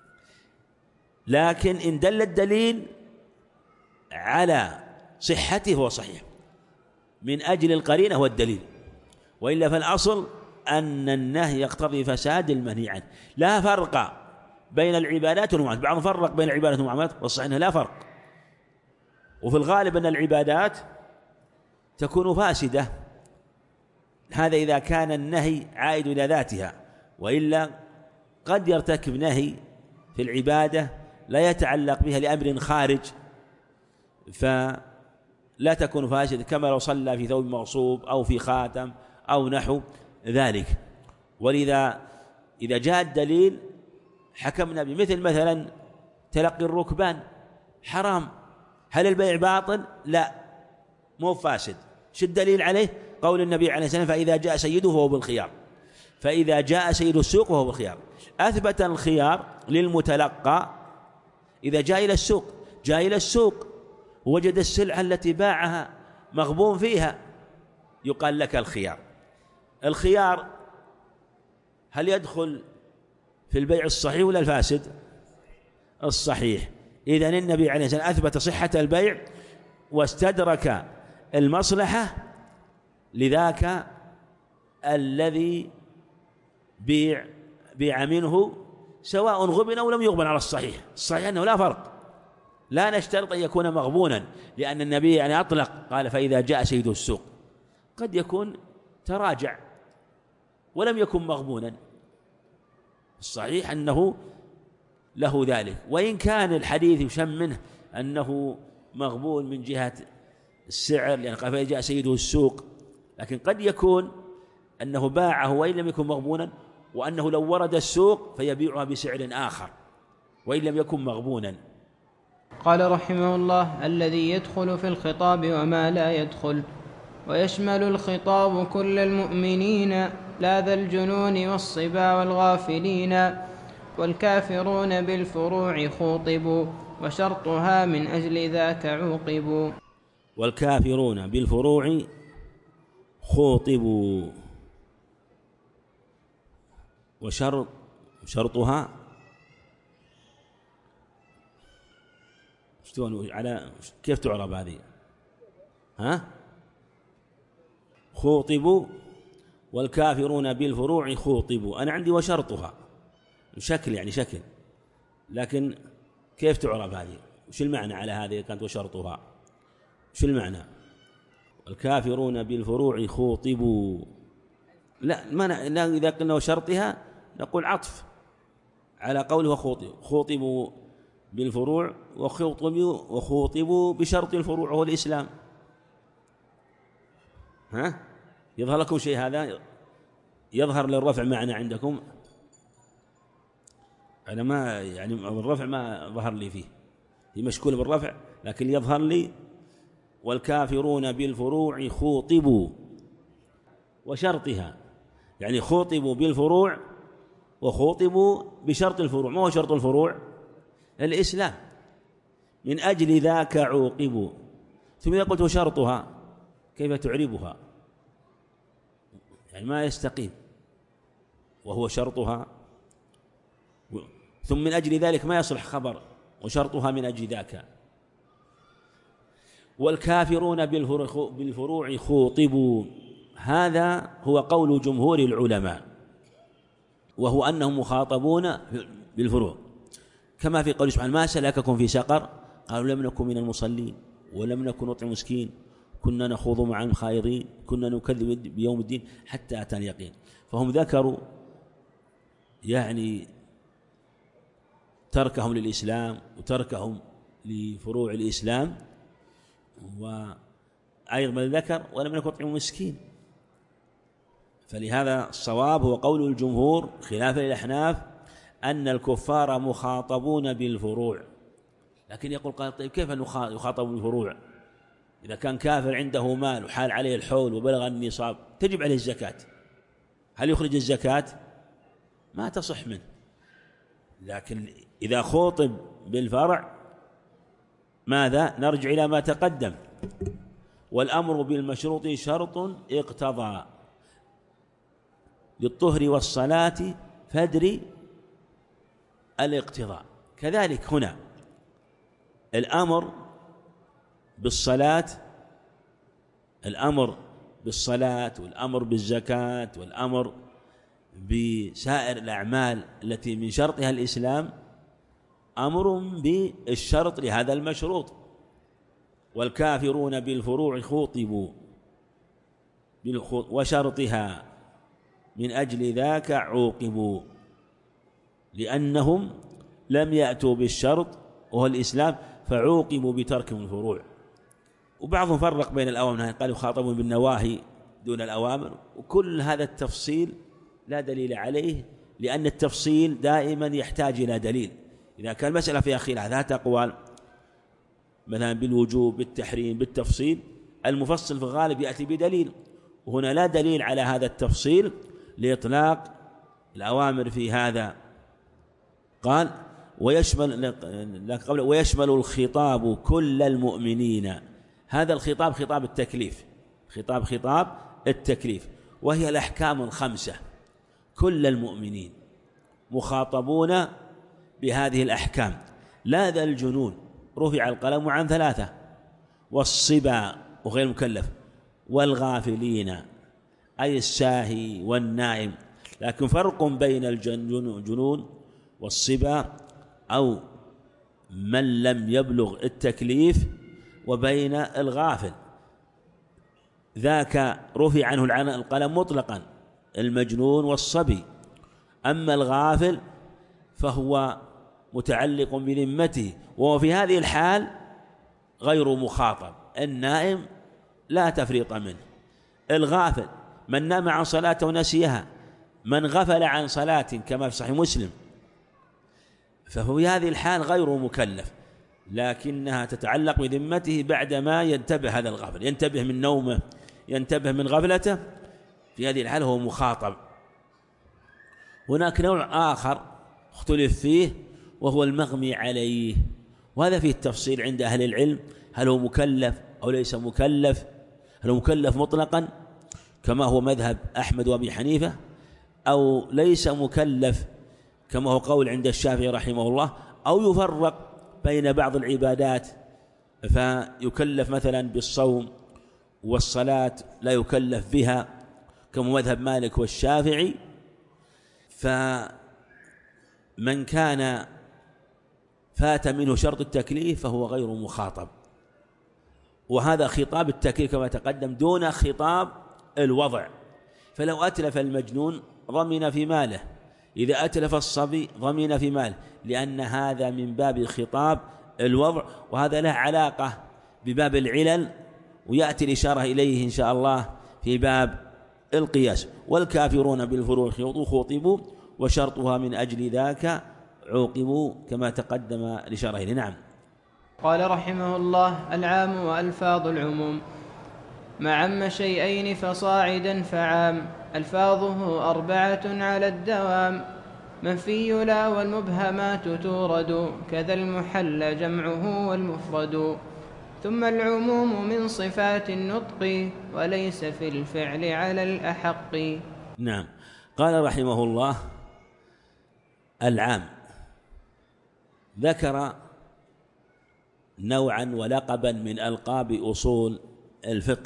لكن إن دل الدليل على صحته هو صحيح من أجل القرينة والدليل، وإلا فالأصل أن النهي يقتضي فساد المنهي عنه. لا فرق بين العبادات والمعاملات. بعضهم فرق بين العبادات والمعاملات، والصحيح أنه لا فرق، وفي الغالب أن العبادات تكون فاسدة. هذا إذا كان النهي عائد إلى ذاتها، وإلا قد يرتكب نهي في العبادة لا يتعلق بها لأمر خارج فلا تكون فاسدة، كما لو صلى في ثوب مغصوب أو في خاتم أو نحو ذلك. ولذا إذا جاء الدليل حكمنا بمثل مثلا تلقي الركبان حرام، هل البيع باطل؟ لا، مو فاسد. شو الدليل عليه؟ قول النبي عليه الصلاة والسلام: فإذا جاء سيده فهو بالخيار. فإذا جاء سيد السوق فهو بالخيار. أثبت الخيار للمتلقى إذا جاء إلى السوق ووجد السلعة التي باعها مغبون فيها يقال لك الخيار. الخيار هل يدخل في البيع الصحيح ولا الفاسد؟ الصحيح. إذن النبي عليه الصلاة والسلام أثبت صحة البيع واستدرك المصلحة لذاك الذي بيع منه، سواء غبن أو لم يغبن على الصحيح. الصحيح أنه لا فرق، لا نشترط أن يكون مغبونا، لأن النبي يعني أطلق قال: فإذا جاء سيد السوق. قد يكون تراجع ولم يكن مغبونا، الصحيح أنه له ذلك. وإن كان الحديث يشم منه أنه مغبون من جهة السعر، لأن قال: فإذا جاء سيده السوق، لكن قد يكون أنه باعه وإن لم يكن مغبونا، وأنه لو ورد السوق فيبيعها بسعر آخر وإن لم يكن مغبونا. قال رحمه الله: الذي يدخل في الخطاب وما لا يدخل. ويشمل الخطاب كل المؤمنين لا ذا الجنون والصبا والغافلين، والكافرون بالفروع خوطبوا وشرطها من أجل ذاك عوقبوا. والكافرون بالفروع خوطبوا وشرطها على كيف تعرب هذه؟ خوطبوا والكافرون بالفروع خوطبوا. أنا عندي وشرطها شكل، يعني شكل، لكن كيف تعرب هذه؟ وش المعنى على هذه كانت وشرطها؟ وش المعنى؟ الكافرون بالفروع خوطبوا. لا إذا قلنا وشرطها نقول عطف على قوله خوطبوا بالفروع وخوطبوا بشرط الفروع هو الإسلام. يظهر لكم شيء هذا؟ يظهر للرفع معنى عندكم؟ أنا ما يعني الرفع ما ظهر لي فيه، هي مشكولة بالرفع، لكن يظهر لي والكافرون بالفروع خوطبوا وشرطها، يعني خوطبوا بالفروع وخوطبوا بشرط الفروع. ما هو شرط الفروع؟ الإسلام. من أجل ذاك عوقبوا. ثم إذا قلت شرطها كيف تعربها؟ يعني ما يستقيم. وهو شرطها ثم من أجل ذلك ما يصلح خبر، وشرطها من أجل ذاك. والكافرون بالفروع خوطبوا، هذا هو قول جمهور العلماء، وهو أنهم مخاطبون بالفروع، كما في قول سبحانه: ما سلككم في سقر؟ قالوا: لم نكن من المصلين، ولم نكن نطعم مسكين، كنا نخوض مع الخائضين، كنا نكذب بيوم الدين حتى أتانا اليقين. فهم ذكروا يعني تركهم للإسلام وتركهم لفروع الإسلام، وأيضا ذكر: ولم نكن نطعم مسكين. فلهذا الصواب هو قول الجمهور خلافا للأحناف أن الكفار مخاطبون بالفروع. لكن يقول قال: طيب كيف يخاطب بالفروع؟ إذا كان كافر عنده مال وحال عليه الحول وبلغ النصاب تجب عليه الزكاة، هل يخرج الزكاة؟ ما تصح منه. لكن إذا خوطب بالفرع ماذا؟ نرجع إلى ما تقدم: والأمر بالمشروط شرط اقتضى للطهر والصلاة فادري الاقتضاء. كذلك هنا الأمر بالصلاة والأمر بالزكاة والأمر بسائر الأعمال التي من شرطها الإسلام أمر بالشرط لهذا المشروط. والكافرون بالفروع خوطبوا وشرطها من أجل ذاك عوقبوا، لأنهم لم يأتوا بالشرط وهو الإسلام فعوقبوا بتركهم الفروع. وبعضهم فرق بين الأوامر، قالوا يخاطبون بالنواهي دون الأوامر، وكل هذا التفصيل لا دليل عليه، لأن التفصيل دائما يحتاج إلى دليل. إذا كان المسألة فيها خلاف ذات أقوال مثلا بالوجوب بالتحريم بالتفصيل، المفصل في الغالب يأتي بدليل، وهنا لا دليل على هذا التفصيل لإطلاق الأوامر في هذا. قال: ويشمل الخطاب كل المؤمنين. هذا الخطاب خطاب التكليف، خطاب التكليف، وهي الأحكام الخمسة، كل المؤمنين مخاطبون بهذه الأحكام. لا ذا الجنون رفع القلم عن 3، والصبا وغير المكلف، والغافلين أي الساهي والنائم. لكن فرق بين الجنون والصبا أو من لم يبلغ التكليف وبين الغافل، ذاك رفع عنه القلم مطلقا، المجنون والصبي. أما الغافل فهو متعلق بذمته، وهو في هذه الحال غير مخاطب. النائم لا تفريط منه، الغافل من نام عن صلاة ونسيها، من غفل عن صلاة كما في صحيح مسلم، فهو في هذه الحال غير مكلف، لكنها تتعلق بذمته بعدما ينتبه هذا الغافل، ينتبه من نومه، ينتبه من غفلته، في هذه الحال هو مخاطب. هناك نوع آخر اختلف فيه وهو المغمي عليه، وهذا فيه التفصيل عند أهل العلم: هل هو مكلف أو ليس مكلف؟ هل هو مكلف مطلقا كما هو مذهب أحمد وأبي حنيفة، أو ليس مكلف كما هو قول عند الشافعي رحمه الله، أو يفرق بين بعض العبادات فيكلف مثلا بالصوم والصلاة لا يكلف بها كما مذهب مالك والشافعي. فمن كان فات منه شرط التكليف فهو غير مخاطب، وهذا خطاب التكليف كما تقدم دون خطاب الوضع. فلو أتلف المجنون ضمن في ماله، إذا أتلف الصبي ضمن في ماله، لأن هذا من باب خطاب الوضع، وهذا له علاقة بباب العلل، ويأتي الإشارة إليه إن شاء الله في باب القياس. والكافرون بالفروع خوطبوا وشرطها من أجل ذاك عوقبوا كما تقدم الإشارة إليه. نعم. قال رحمه الله: العام وألفاظ العموم. ما عم شيئين فصاعدا فعام، ألفاظه 4 على الدوام، منفي لا والمبهمات تورد، كذا المحل جمعه والمفرد. ثم العموم من صفات النطق، وليس في الفعل على الأحق. نعم. قال رحمه الله: العام ذكر نوعا ولقبا من ألقاب أصول الفقه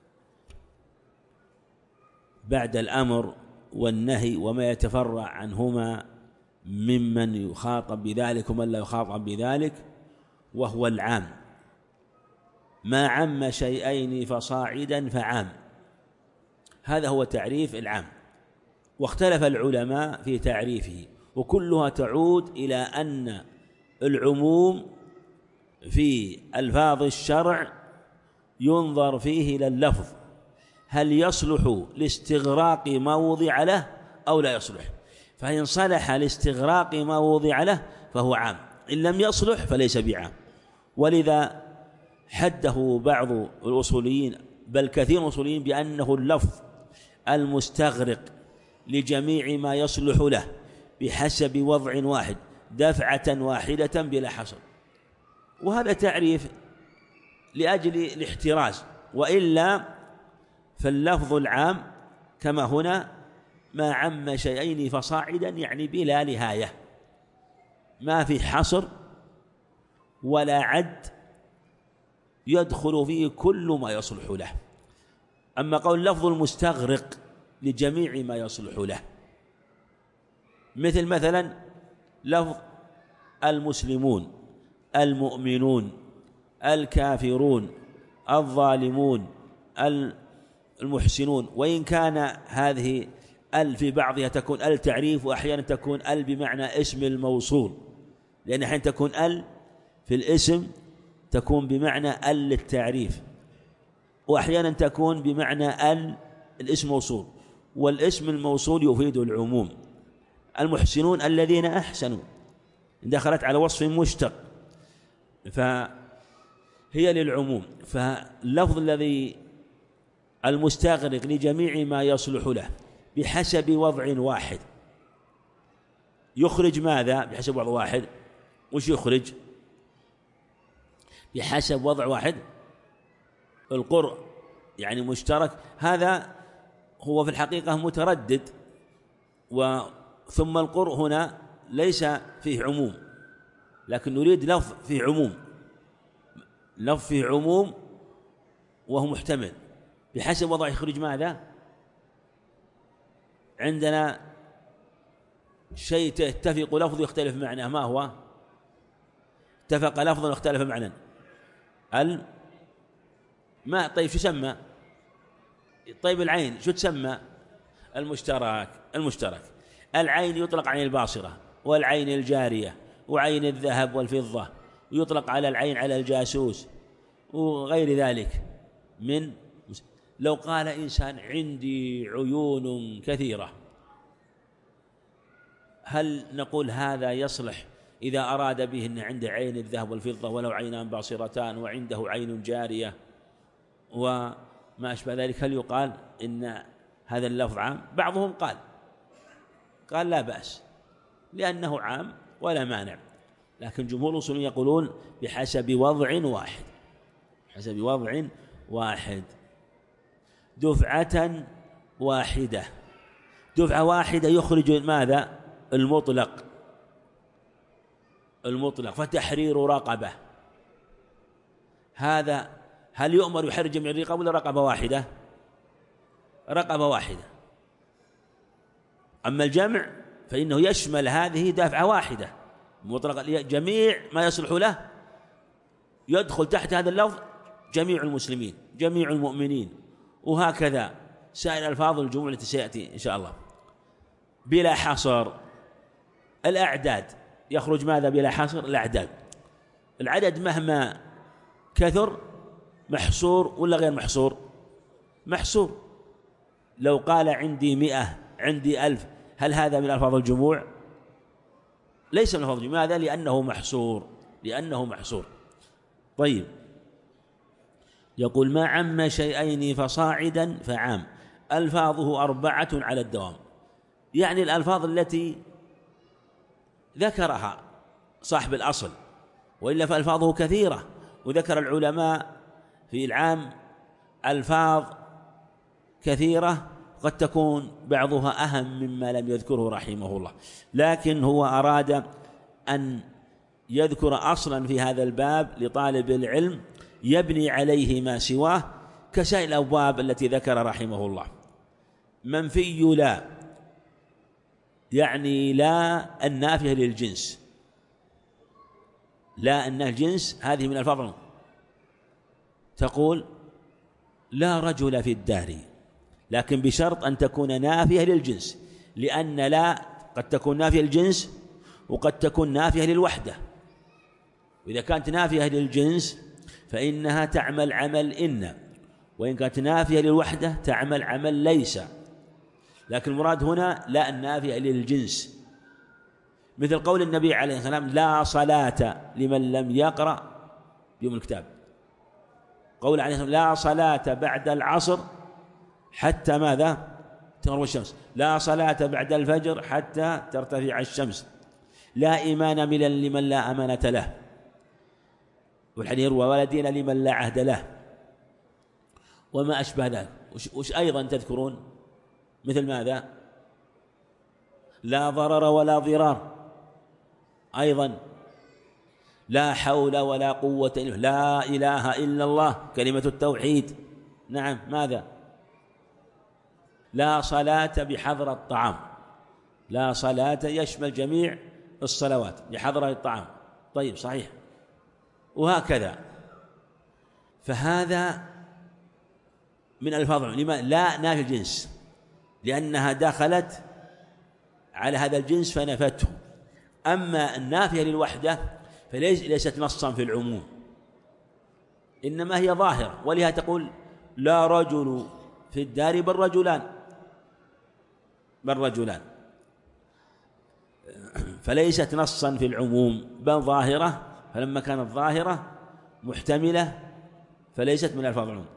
بعد الأمر والنهي وما يتفرع عنهما ممن يخاطب بذلك ومن لا يخاطب بذلك، وهو العام. ما عم شيئين فصاعدا فعام، هذا هو تعريف العام. واختلف العلماء في تعريفه، وكلها تعود إلى أن العموم في ألفاظ الشرع ينظر فيه إلى اللفظ، هل يصلح لاستغراق ما وضع له أو لا يصلح، فإن صلح لاستغراق ما وضع له فهو عام، إن لم يصلح فليس بعام. ولذا حده بعض الأصوليين بل كثير من الأصوليين بأنه اللفظ المستغرق لجميع ما يصلح له بحسب وضع واحد دفعة واحدة بلا حصر، وهذا تعريف لأجل الاحتراز، وإلا فاللفظ العام كما هنا ما عم شيئين فصاعدا، يعني بلا نهاية، ما في حصر ولا عد، يدخل فيه كل ما يصلح له. أما قول اللفظ المستغرق لجميع ما يصلح له، مثلا لفظ المسلمون، المؤمنون، الكافرون، الظالمون، المحسنون، وإن كان هذه ال في بعضها تكون ال تعريف، وأحيانا تكون ال بمعنى اسم الموصول، لأن أحيانا تكون ال في الاسم تكون بمعنى ال للتعريف، وأحيانا تكون بمعنى ال الاسم موصول، والاسم الموصول يفيد العموم. المحسنون الذين أحسنوا دخلت على وصف مشتق فهي للعموم. فاللفظ الذي المستغرق لجميع ما يصلح له بحسب وضع واحد يخرج ماذا؟ بحسب وضع واحد وش يخرج؟ بحسب وضع واحد القرء، يعني مشترك، هذا هو في الحقيقة متردد، ثم القرء هنا ليس فيه عموم، لكن نريد لفظ فيه عموم، لفظ فيه عموم وهو محتمل بحسب وضع يخرج ماذا؟ عندنا شيء تتفق لفظ يختلف معناه، ما هو؟ اتفق لفظ واختلف معنى ما طيب شو سمى؟ طيب العين شو تسمى؟ المشترك. العين يطلق عن الباصرة والعين الجارية وعين الذهب والفضة، ويطلق على العين على الجاسوس وغير ذلك. من لو قال إنسان عندي عيون كثيرة، هل نقول هذا يصلح إذا أراد به أن عنده عين الذهب والفضة ولو عينان باصرتان وعنده عين جارية وما أشبه ذلك، هل يقال إن هذا اللفظ عام؟ بعضهم قال لا بأس لأنه عام ولا مانع، لكن جمهور الأصوليين يقولون بحسب وضع واحد، بحسب وضع واحد. دفعة واحدة، دفعة واحدة يخرج ماذا؟ المطلق، فتحرير رقبة، هذا هل يؤمر يحرر جميع الرقاب ولا رقبة واحدة؟ رقبة واحدة. أما الجمع فإنه يشمل هذه دفعة واحدة مطلقة، جميع ما يصلح له يدخل تحت هذا اللفظ جميع المسلمين، جميع المؤمنين، وهكذا سائر ألفاظ الجموع التي سيأتي إن شاء الله بلا حصر. الأعداد يخرج ماذا بلا حصر؟ الأعداد، العدد مهما كثر محصور ولا غير محصور؟ محصور. لو قال عندي 100 عندي 1000، هل هذا من ألفاظ الجموع؟ ليس من ألفاظ الجموع، ماذا؟ لأنه محصور. طيب، يقول ما عم شيئين فصاعدا فعام، ألفاظه 4 على الدوام، يعني الألفاظ التي ذكرها صاحب الأصل، وإلا فألفاظه كثيرة، وذكر العلماء في العام ألفاظ كثيرة قد تكون بعضها أهم مما لم يذكره رحمه الله، لكن هو أراد أن يذكر أصلا في هذا الباب لطالب العلم يبني عليه ما سواه كسائر الأبواب التي ذكر رحمه الله. منفي لا يعني لا النافية للجنس، لا أن الجنس هذه من الفضل. تقول لا رجل في الدار، لكن بشرط أن تكون نافية للجنس، لأن لا قد تكون نافية للجنس وقد تكون نافية للوحدة. وإذا كانت نافية للجنس فإنها تعمل عمل إن، وإن كانت نافية للوحدة تعمل عمل ليس. لكن المراد هنا لا النافية للجنس، مثل قول النبي عليه الصلاة والسلام لا صلاة لمن لم يقرأ بأم الكتاب. قول عليه الصلاة والسلام لا صلاة بعد العصر حتى ماذا؟ تغرب الشمس. لا صلاة بعد الفجر حتى ترتفع الشمس. لا إيمان لمن لا أمانة له. والحديث يروى ولا دين لمن لا عهد له، وما أشبه ذلك. وش أيضا تذكرون؟ مثل ماذا؟ لا ضرر ولا ضرار، أيضا لا حول ولا قوة إلا بالله، لا إله إلا الله كلمة التوحيد. نعم، ماذا؟ لا صلاة بحضرة الطعام، لا صلاة يشمل جميع الصلوات بحضرة الطعام. طيب صحيح. وهكذا. فهذا من الفاظ لما لا نافي الجنس، لأنها دخلت على هذا الجنس فنفته. أما النافية للوحدة فليست نصا في العموم، إنما هي ظاهرة. ولها تقول لا رجل في الدار بل رجلان، فليست نصا في العموم بل ظاهرة. فلما كانت ظاهرة محتملة فليست من الفاظ العموم.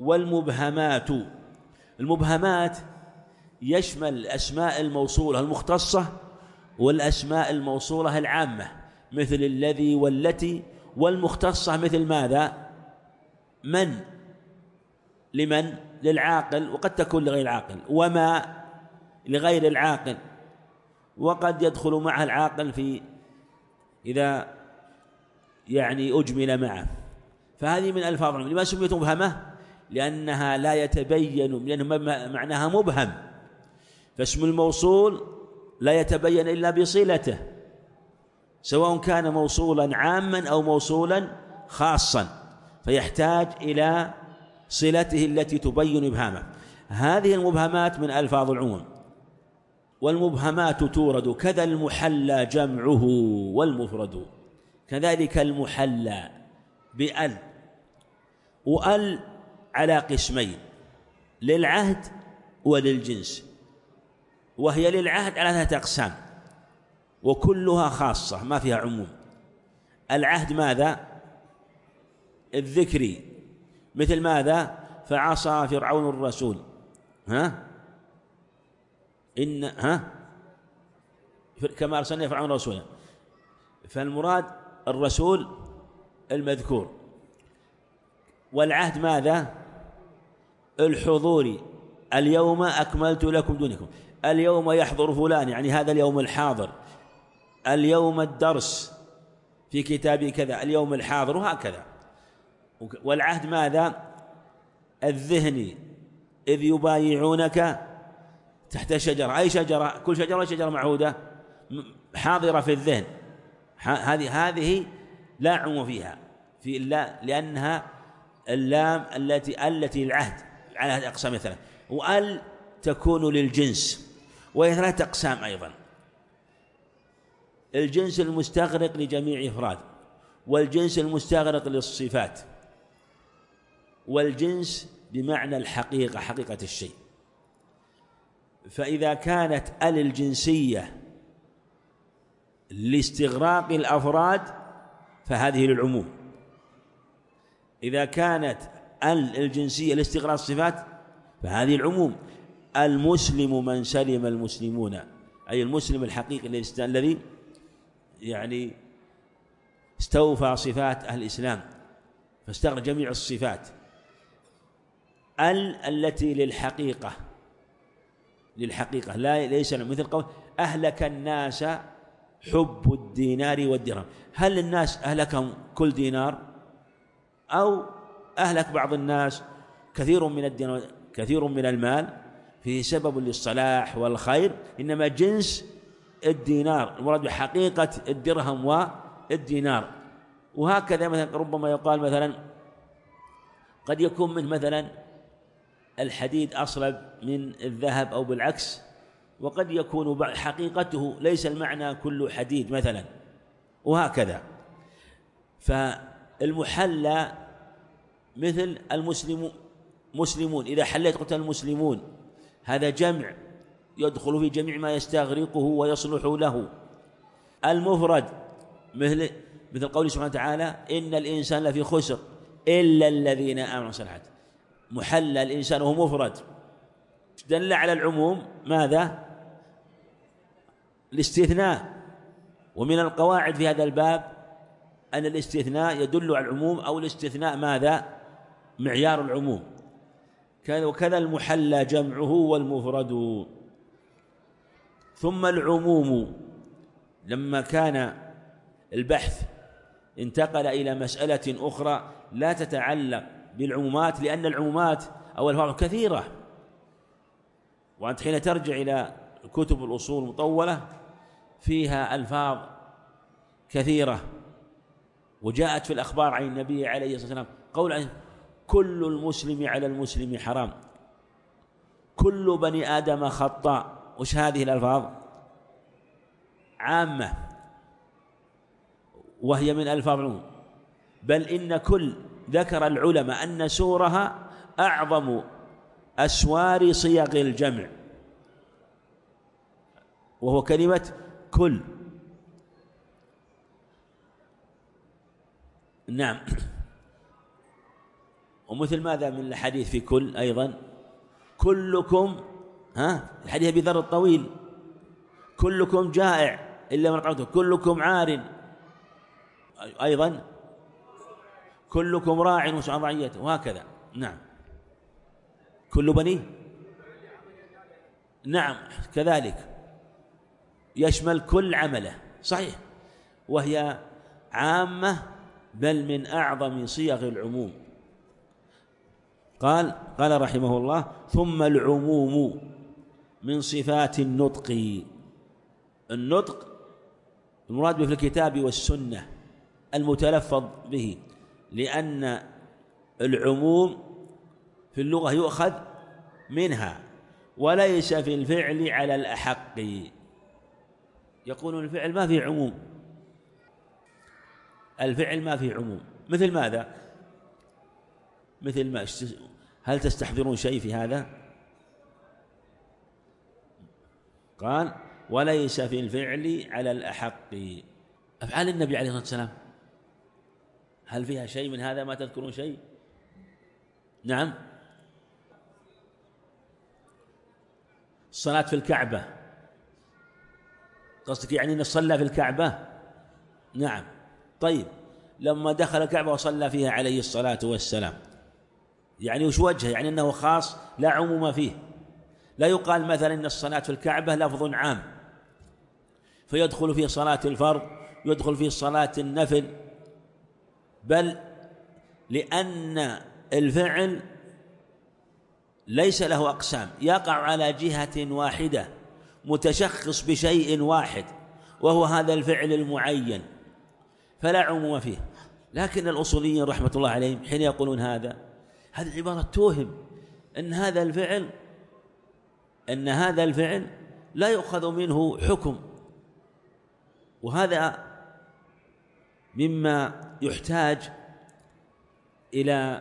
المبهمات يشمل الأسماء الموصولة المختصة والأسماء الموصولة العامة، مثل الذي والتي. والمختصة مثل ماذا؟ من لمن؟ للعاقل، وقد تكون لغير العاقل. وما لغير العاقل، وقد يدخل معها العاقل في إذا يعني أجمل معه. فهذه من ألفاظ العموم. لما سميت مبهمة؟ لأنها لا يتبين، لأن معناها مبهم. فاسم الموصول لا يتبين إلا بصلته، سواء كان موصولا عاما أو موصولا خاصا، فيحتاج إلى صلته التي تبين إبهامه. هذه المبهمات من ألفاظ العموم. والمبهمات تورد، كذا المحلى جمعه والمفرد. كذلك المحلى بأل، وأل على قسمين، للعهد وللجنس. وهي للعهد على 3 أقسام، وكلها خاصة ما فيها عموم. العهد ماذا؟ الذكري، مثل ماذا؟ فعصى فرعون الرسول. كما أرسلنا فرعون رسولا. فالمراد الرسول المذكور. والعهد ماذا؟ الحضوري، اليوم أكملت لكم دينكم. اليوم يحضر فلان، يعني هذا اليوم الحاضر. اليوم الدرس في كتابي كذا، اليوم الحاضر، وهكذا. والعهد ماذا؟ الذهني، إذ يبايعونك تحت الشجرة. أي شجرة؟ كل شجرة، شجرة معهودة حاضرة في الذهن. هذه لا عموم فيها في الله، لأنها اللام التي العهد على أقسام 3. وأل تكون للجنس، وهي 3 أقسام أيضا: الجنس المستغرق لجميع إفراد، والجنس المستغرق للصفات، والجنس بمعنى الحقيقة، حقيقة الشيء. فإذا كانت ال الجنسية لاستغراق الأفراد فهذه للعموم. إذا كانت ال الجنسية لاستغراق الصفات فهذه العموم. المسلم من سلم المسلمون، أي المسلم الحقيقي الذي يعني استوفى صفات أهل الإسلام فاستغرق جميع الصفات. التي للحقيقة لا ليس مثل قول أهلك الناس حب الدينار والدرهم. هل الناس أهلكهم كل دينار، أو أهلك بعض الناس كثير من الدينار كثير من المال فيه سبب للصلاح والخير، إنما جنس الدينار المراد بحقيقة الدرهم والدينار. وهكذا مثلا ربما يقال مثلا قد يكون من مثلا الحديد أصلب من الذهب أو بالعكس، وقد يكون حقيقته ليس المعنى كل حديد مثلا، وهكذا. فالمحلى مثل مسلمون، إذا حليت قلت المسلمون، هذا جمع يدخل في جميع ما يستغرقه ويصلح له. المفرد مثل قوله سبحانه وتعالى إن الإنسان لفي خسر إلا الذين آمنوا وصلحت. محلى الإنسان وهو مفرد دل على العموم ماذا؟ الاستثناء. ومن القواعد في هذا الباب أن الاستثناء يدل على العموم، أو الاستثناء ماذا؟ معيار العموم. وكذا المحلى جمعه والمفرد. ثم العموم لما كان البحث انتقل إلى مسألة أخرى لا تتعلق بالعمومات، لأن العمومات أو الألفاظ كثيرة، وأنت حين ترجع إلى كتب الأصول المطولة فيها ألفاظ كثيرة، وجاءت في الأخبار عن النبي عليه الصلاة والسلام قول عنه كل المسلم على المسلم حرام، كل بني آدم خطاء. وش هذه الألفاظ؟ عامة، وهي من ألفاظ العموم. بل إن كل ذكر العلماء أن سورها أعظم أسوار صيغ الجمع، وهو كلمة كل. نعم. ومثل ماذا من الحديث في كل أيضا؟ كلكم الحديث أبي ذر الطويل كلكم جائع إلا من أطعمته، كلكم عار، أيضا كلكم راع وسعى رعيته، وهكذا. نعم. كل بني، نعم كذلك يشمل كل عمله، صحيح، وهي عامة بل من أعظم صيغ العموم. قال رحمه الله ثم العموم من صفات النطق. النطق المراد به في الكتاب والسنة المتلفظ به، لأن العموم في اللغة يؤخذ منها، وليس في الفعل على الأحق. يقولون الفعل ما فيه عموم، الفعل ما فيه عموم. مثل ماذا؟ مثل ما هل تستحضرون شيء في هذا؟ قال وليس في الفعل على الأحق. أفعال النبي عليه الصلاة والسلام هل فيها شيء من هذا؟ ما تذكرون شيء؟ نعم. الصلاة في الكعبة، قصدك يعني أن صلى في الكعبة؟ نعم. طيب لما دخل الكعبة وصلى فيها عليه الصلاة والسلام، يعني وش وجهه؟ يعني أنه خاص لا عموم فيه. لا يقال مثلا أن الصلاة في الكعبة لفظ عام فيدخل فيه صلاة الفرض، يدخل فيه صلاة النفل، بل لأن الفعل ليس له أقسام، يقع على جهة واحدة متشخص بشيء واحد وهو هذا الفعل المعين، فلا عموم فيه. لكن الأصوليين رحمة الله عليهم حين يقولون هذه العبارة توهم أن هذا الفعل لا يؤخذ منه حكم، وهذا مما يحتاج إلى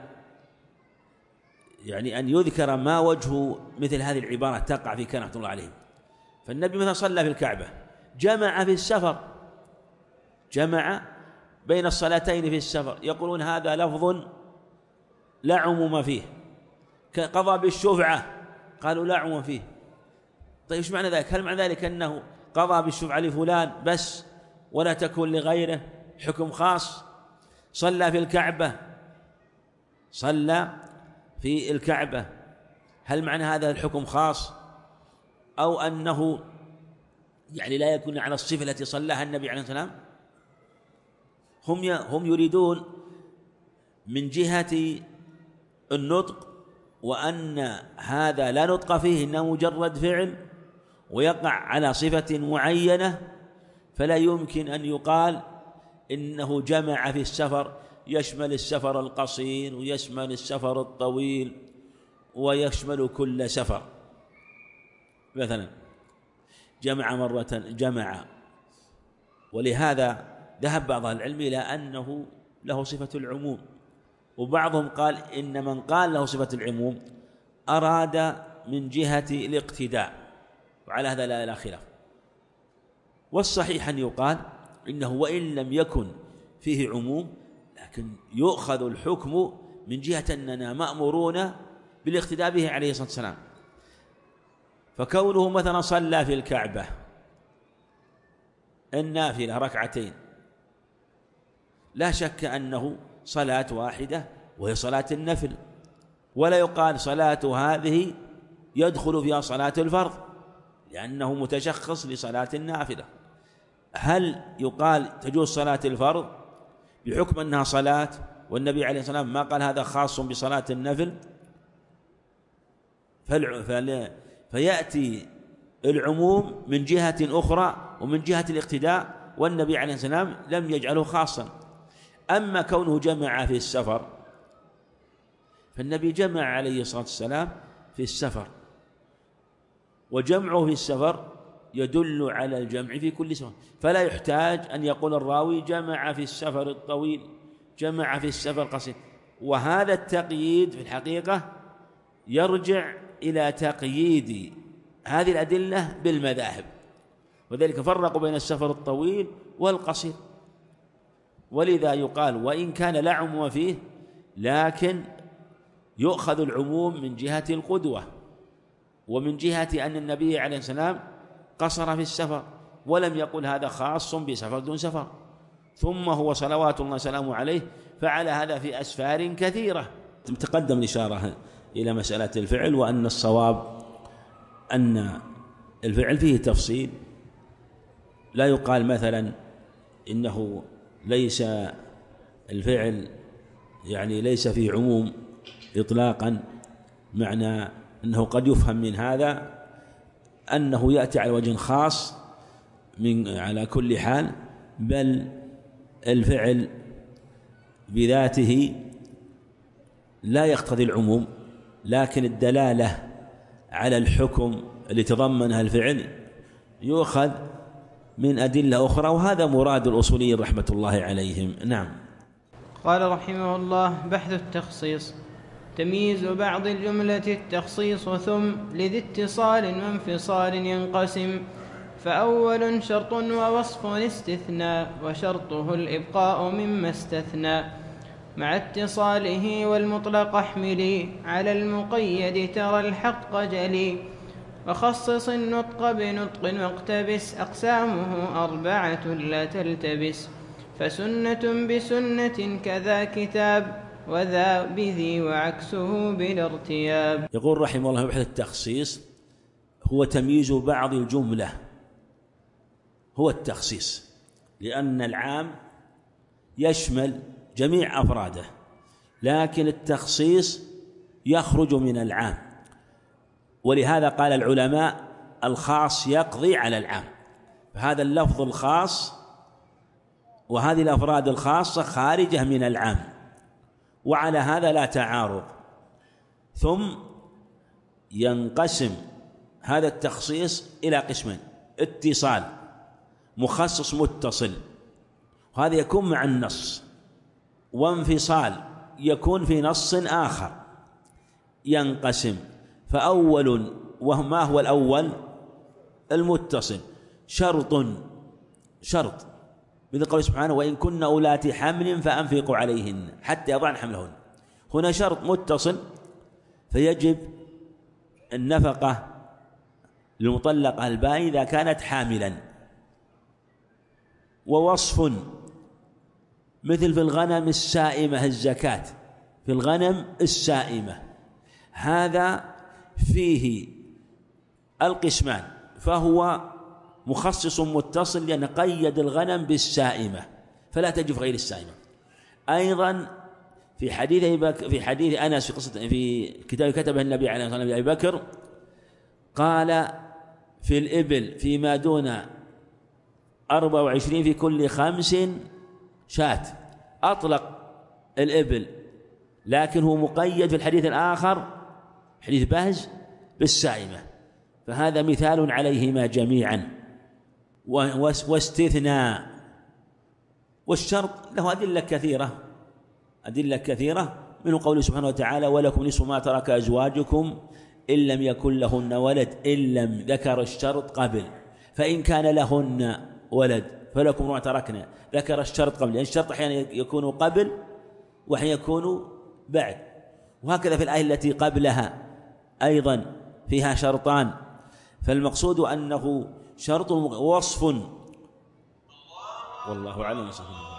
يعني أن يذكر ما وجه مثل هذه العبارة تقع في كلام رحمة الله عليهم. فالنبي مثلا صلى في الكعبة، جمع في السفر، جمع بين الصلاتين في السفر، يقولون هذا لفظ لا عموم فيه. قضى بالشفعة، قالوا لا عموم فيه. طيب ايش معنى ذلك؟ هل معنى ذلك أنه قضى بالشفعة لفلان بس ولا تكون لغيره حكم خاص؟ صلى في الكعبة، صلى في الكعبة، هل معنى هذا الحكم خاص، أو أنه يعني لا يكون على الصفة التي صلاها النبي عليه السلام. هم يريدون من جهة النطق وأن هذا لا نطق فيه إنه مجرد فعل ويقع على صفة معينة، فلا يمكن أن يقال إنه جمع في السفر، يشمل السفر القصير ويشمل السفر الطويل ويشمل كل سفر. مثلا جمع، ولهذا ذهب بعض العلم إلى أنه له صفة العموم، وبعضهم قال إن من قال له صفة العموم أراد من جهة الاقتداء، وعلى هذا لا خلاف. والصحيح أن يقال إنه وإن لم يكن فيه عموم لكن يؤخذ الحكم من جهة أننا مأمورون بالاقتداء به عليه الصلاة والسلام. فكونه مثلا صلى في الكعبة النافلة ركعتين لا شك أنه صلاة واحدة وهي صلاة النفل، ولا يقال صلاة هذه يدخل فيها صلاة الفرض لأنه متشخص لصلاة النافلة. هل يقال تجوز صلاة الفرض بحكم أنها صلاة والنبي عليه الصلاة والسلام ما قال هذا خاص بصلاة النفل؟ فيأتي العموم من جهة أخرى ومن جهة الاقتداء، والنبي عليه السلام لم يجعله خاصا. أما كونه جمع في السفر فالنبي جمع عليه الصلاة والسلام في السفر، وجمعه في السفر يدل على الجمع في كل سفر، فلا يحتاج أن يقول الراوي جمع في السفر الطويل، جمع في السفر القصير. وهذا التقييد في الحقيقة يرجع إلى تقييد هذه الأدلة بالمذاهب، وذلك فرقوا بين السفر الطويل والقصير. ولذا يقال وإن كان لا عموم فيه لكن يؤخذ العموم من جهة القدوة ومن جهة أن النبي عليه السلام قصر في السفر ولم يقل هذا خاص بسفر دون سفر، ثم هو صلوات الله وسلامه عليه فعل هذا في أسفار كثيرة. تقدم الإشارة إلى مسألة الفعل، وأن الصواب أن الفعل فيه تفصيل، لا يقال مثلا إنه ليس الفعل يعني ليس فيه عموم إطلاقا، معنى أنه قد يفهم من هذا أنه يأتي على وجه خاص على كل حال، بل الفعل بذاته لا يقتضي العموم، لكن الدلالة على الحكم اللي تضمنها الفعل يؤخذ من أدلة أخرى، وهذا مراد الأصوليين رحمة الله عليهم. نعم. قال رحمه الله: بحث التخصيص. تمييز بعض الجملة التخصيص ثم لذي اتصال وانفصال ينقسم، فأول شرط ووصف استثناء، وشرطه الإبقاء مما استثنى، مع اتصاله والمطلق احملي، على المقيد ترى الحق جلي، وخصص النطق بنطق واقتبس، أقسامه 4 لا تلتبس، فسنة بسنة كذا كتاب، وذا بذي وعكسه بلا ارتياب. يقول رحمه الله: بحث التخصيص هو تمييز بعض الجملة، هو التخصيص، لأن العام يشمل جميع أفراده، لكن التخصيص يخرج من العام، ولهذا قال العلماء: الخاص يقضي على العام. فهذا اللفظ الخاص وهذه الأفراد الخاصة خارجة من العام، وعلى هذا لا تعارض. ثم ينقسم هذا التخصيص إلى قسمين: اتصال، مخصص متصل، وهذا يكون مع النص، وانفصال يكون في نص آخر. ينقسم، فأول، وما هو الأول؟ المتصل، شرط مثل قوله سبحانه: وإن كن أولات حمل فأنفقوا عليهن حتى يضعن حملهن. هنا شرط متصل، فيجب النفقة للمطلقة البائن إذا كانت حاملا. ووصف مثل في الغنم السائمة الزكاة، في الغنم السائمة، هذا فيه القسمان، فهو مخصص متصل لأن قيد الغنم بالسائمة فلا تجب غير السائمة. أيضا في حديث أنس في كتاب كتبه النبي عليه الصلاة والسلام أبي بكر قال في الإبل فيما دون 24 في كل 5 شاة، أطلق الإبل، لكن هو مقيد في الحديث الآخر حديث بهز بالسائمة، فهذا مثال عليهما جميعا. واستثناء والشرط له أدلة كثيرة منه قوله سبحانه وتعالى ولكم نصف ما ترك أزواجكم إن لم يكن لهن ولد إن لم ذكر الشرط قبل، فإن كان لهن ولد فلكم ما تركنا ذكر الشرط قبل، لأن الشرط أحيانا يكون قبل وأحيانا يكون بعد، وهكذا في الآية التي قبلها أيضا فيها شرطان، فالمقصود أنه شرط وصف والله أعلم.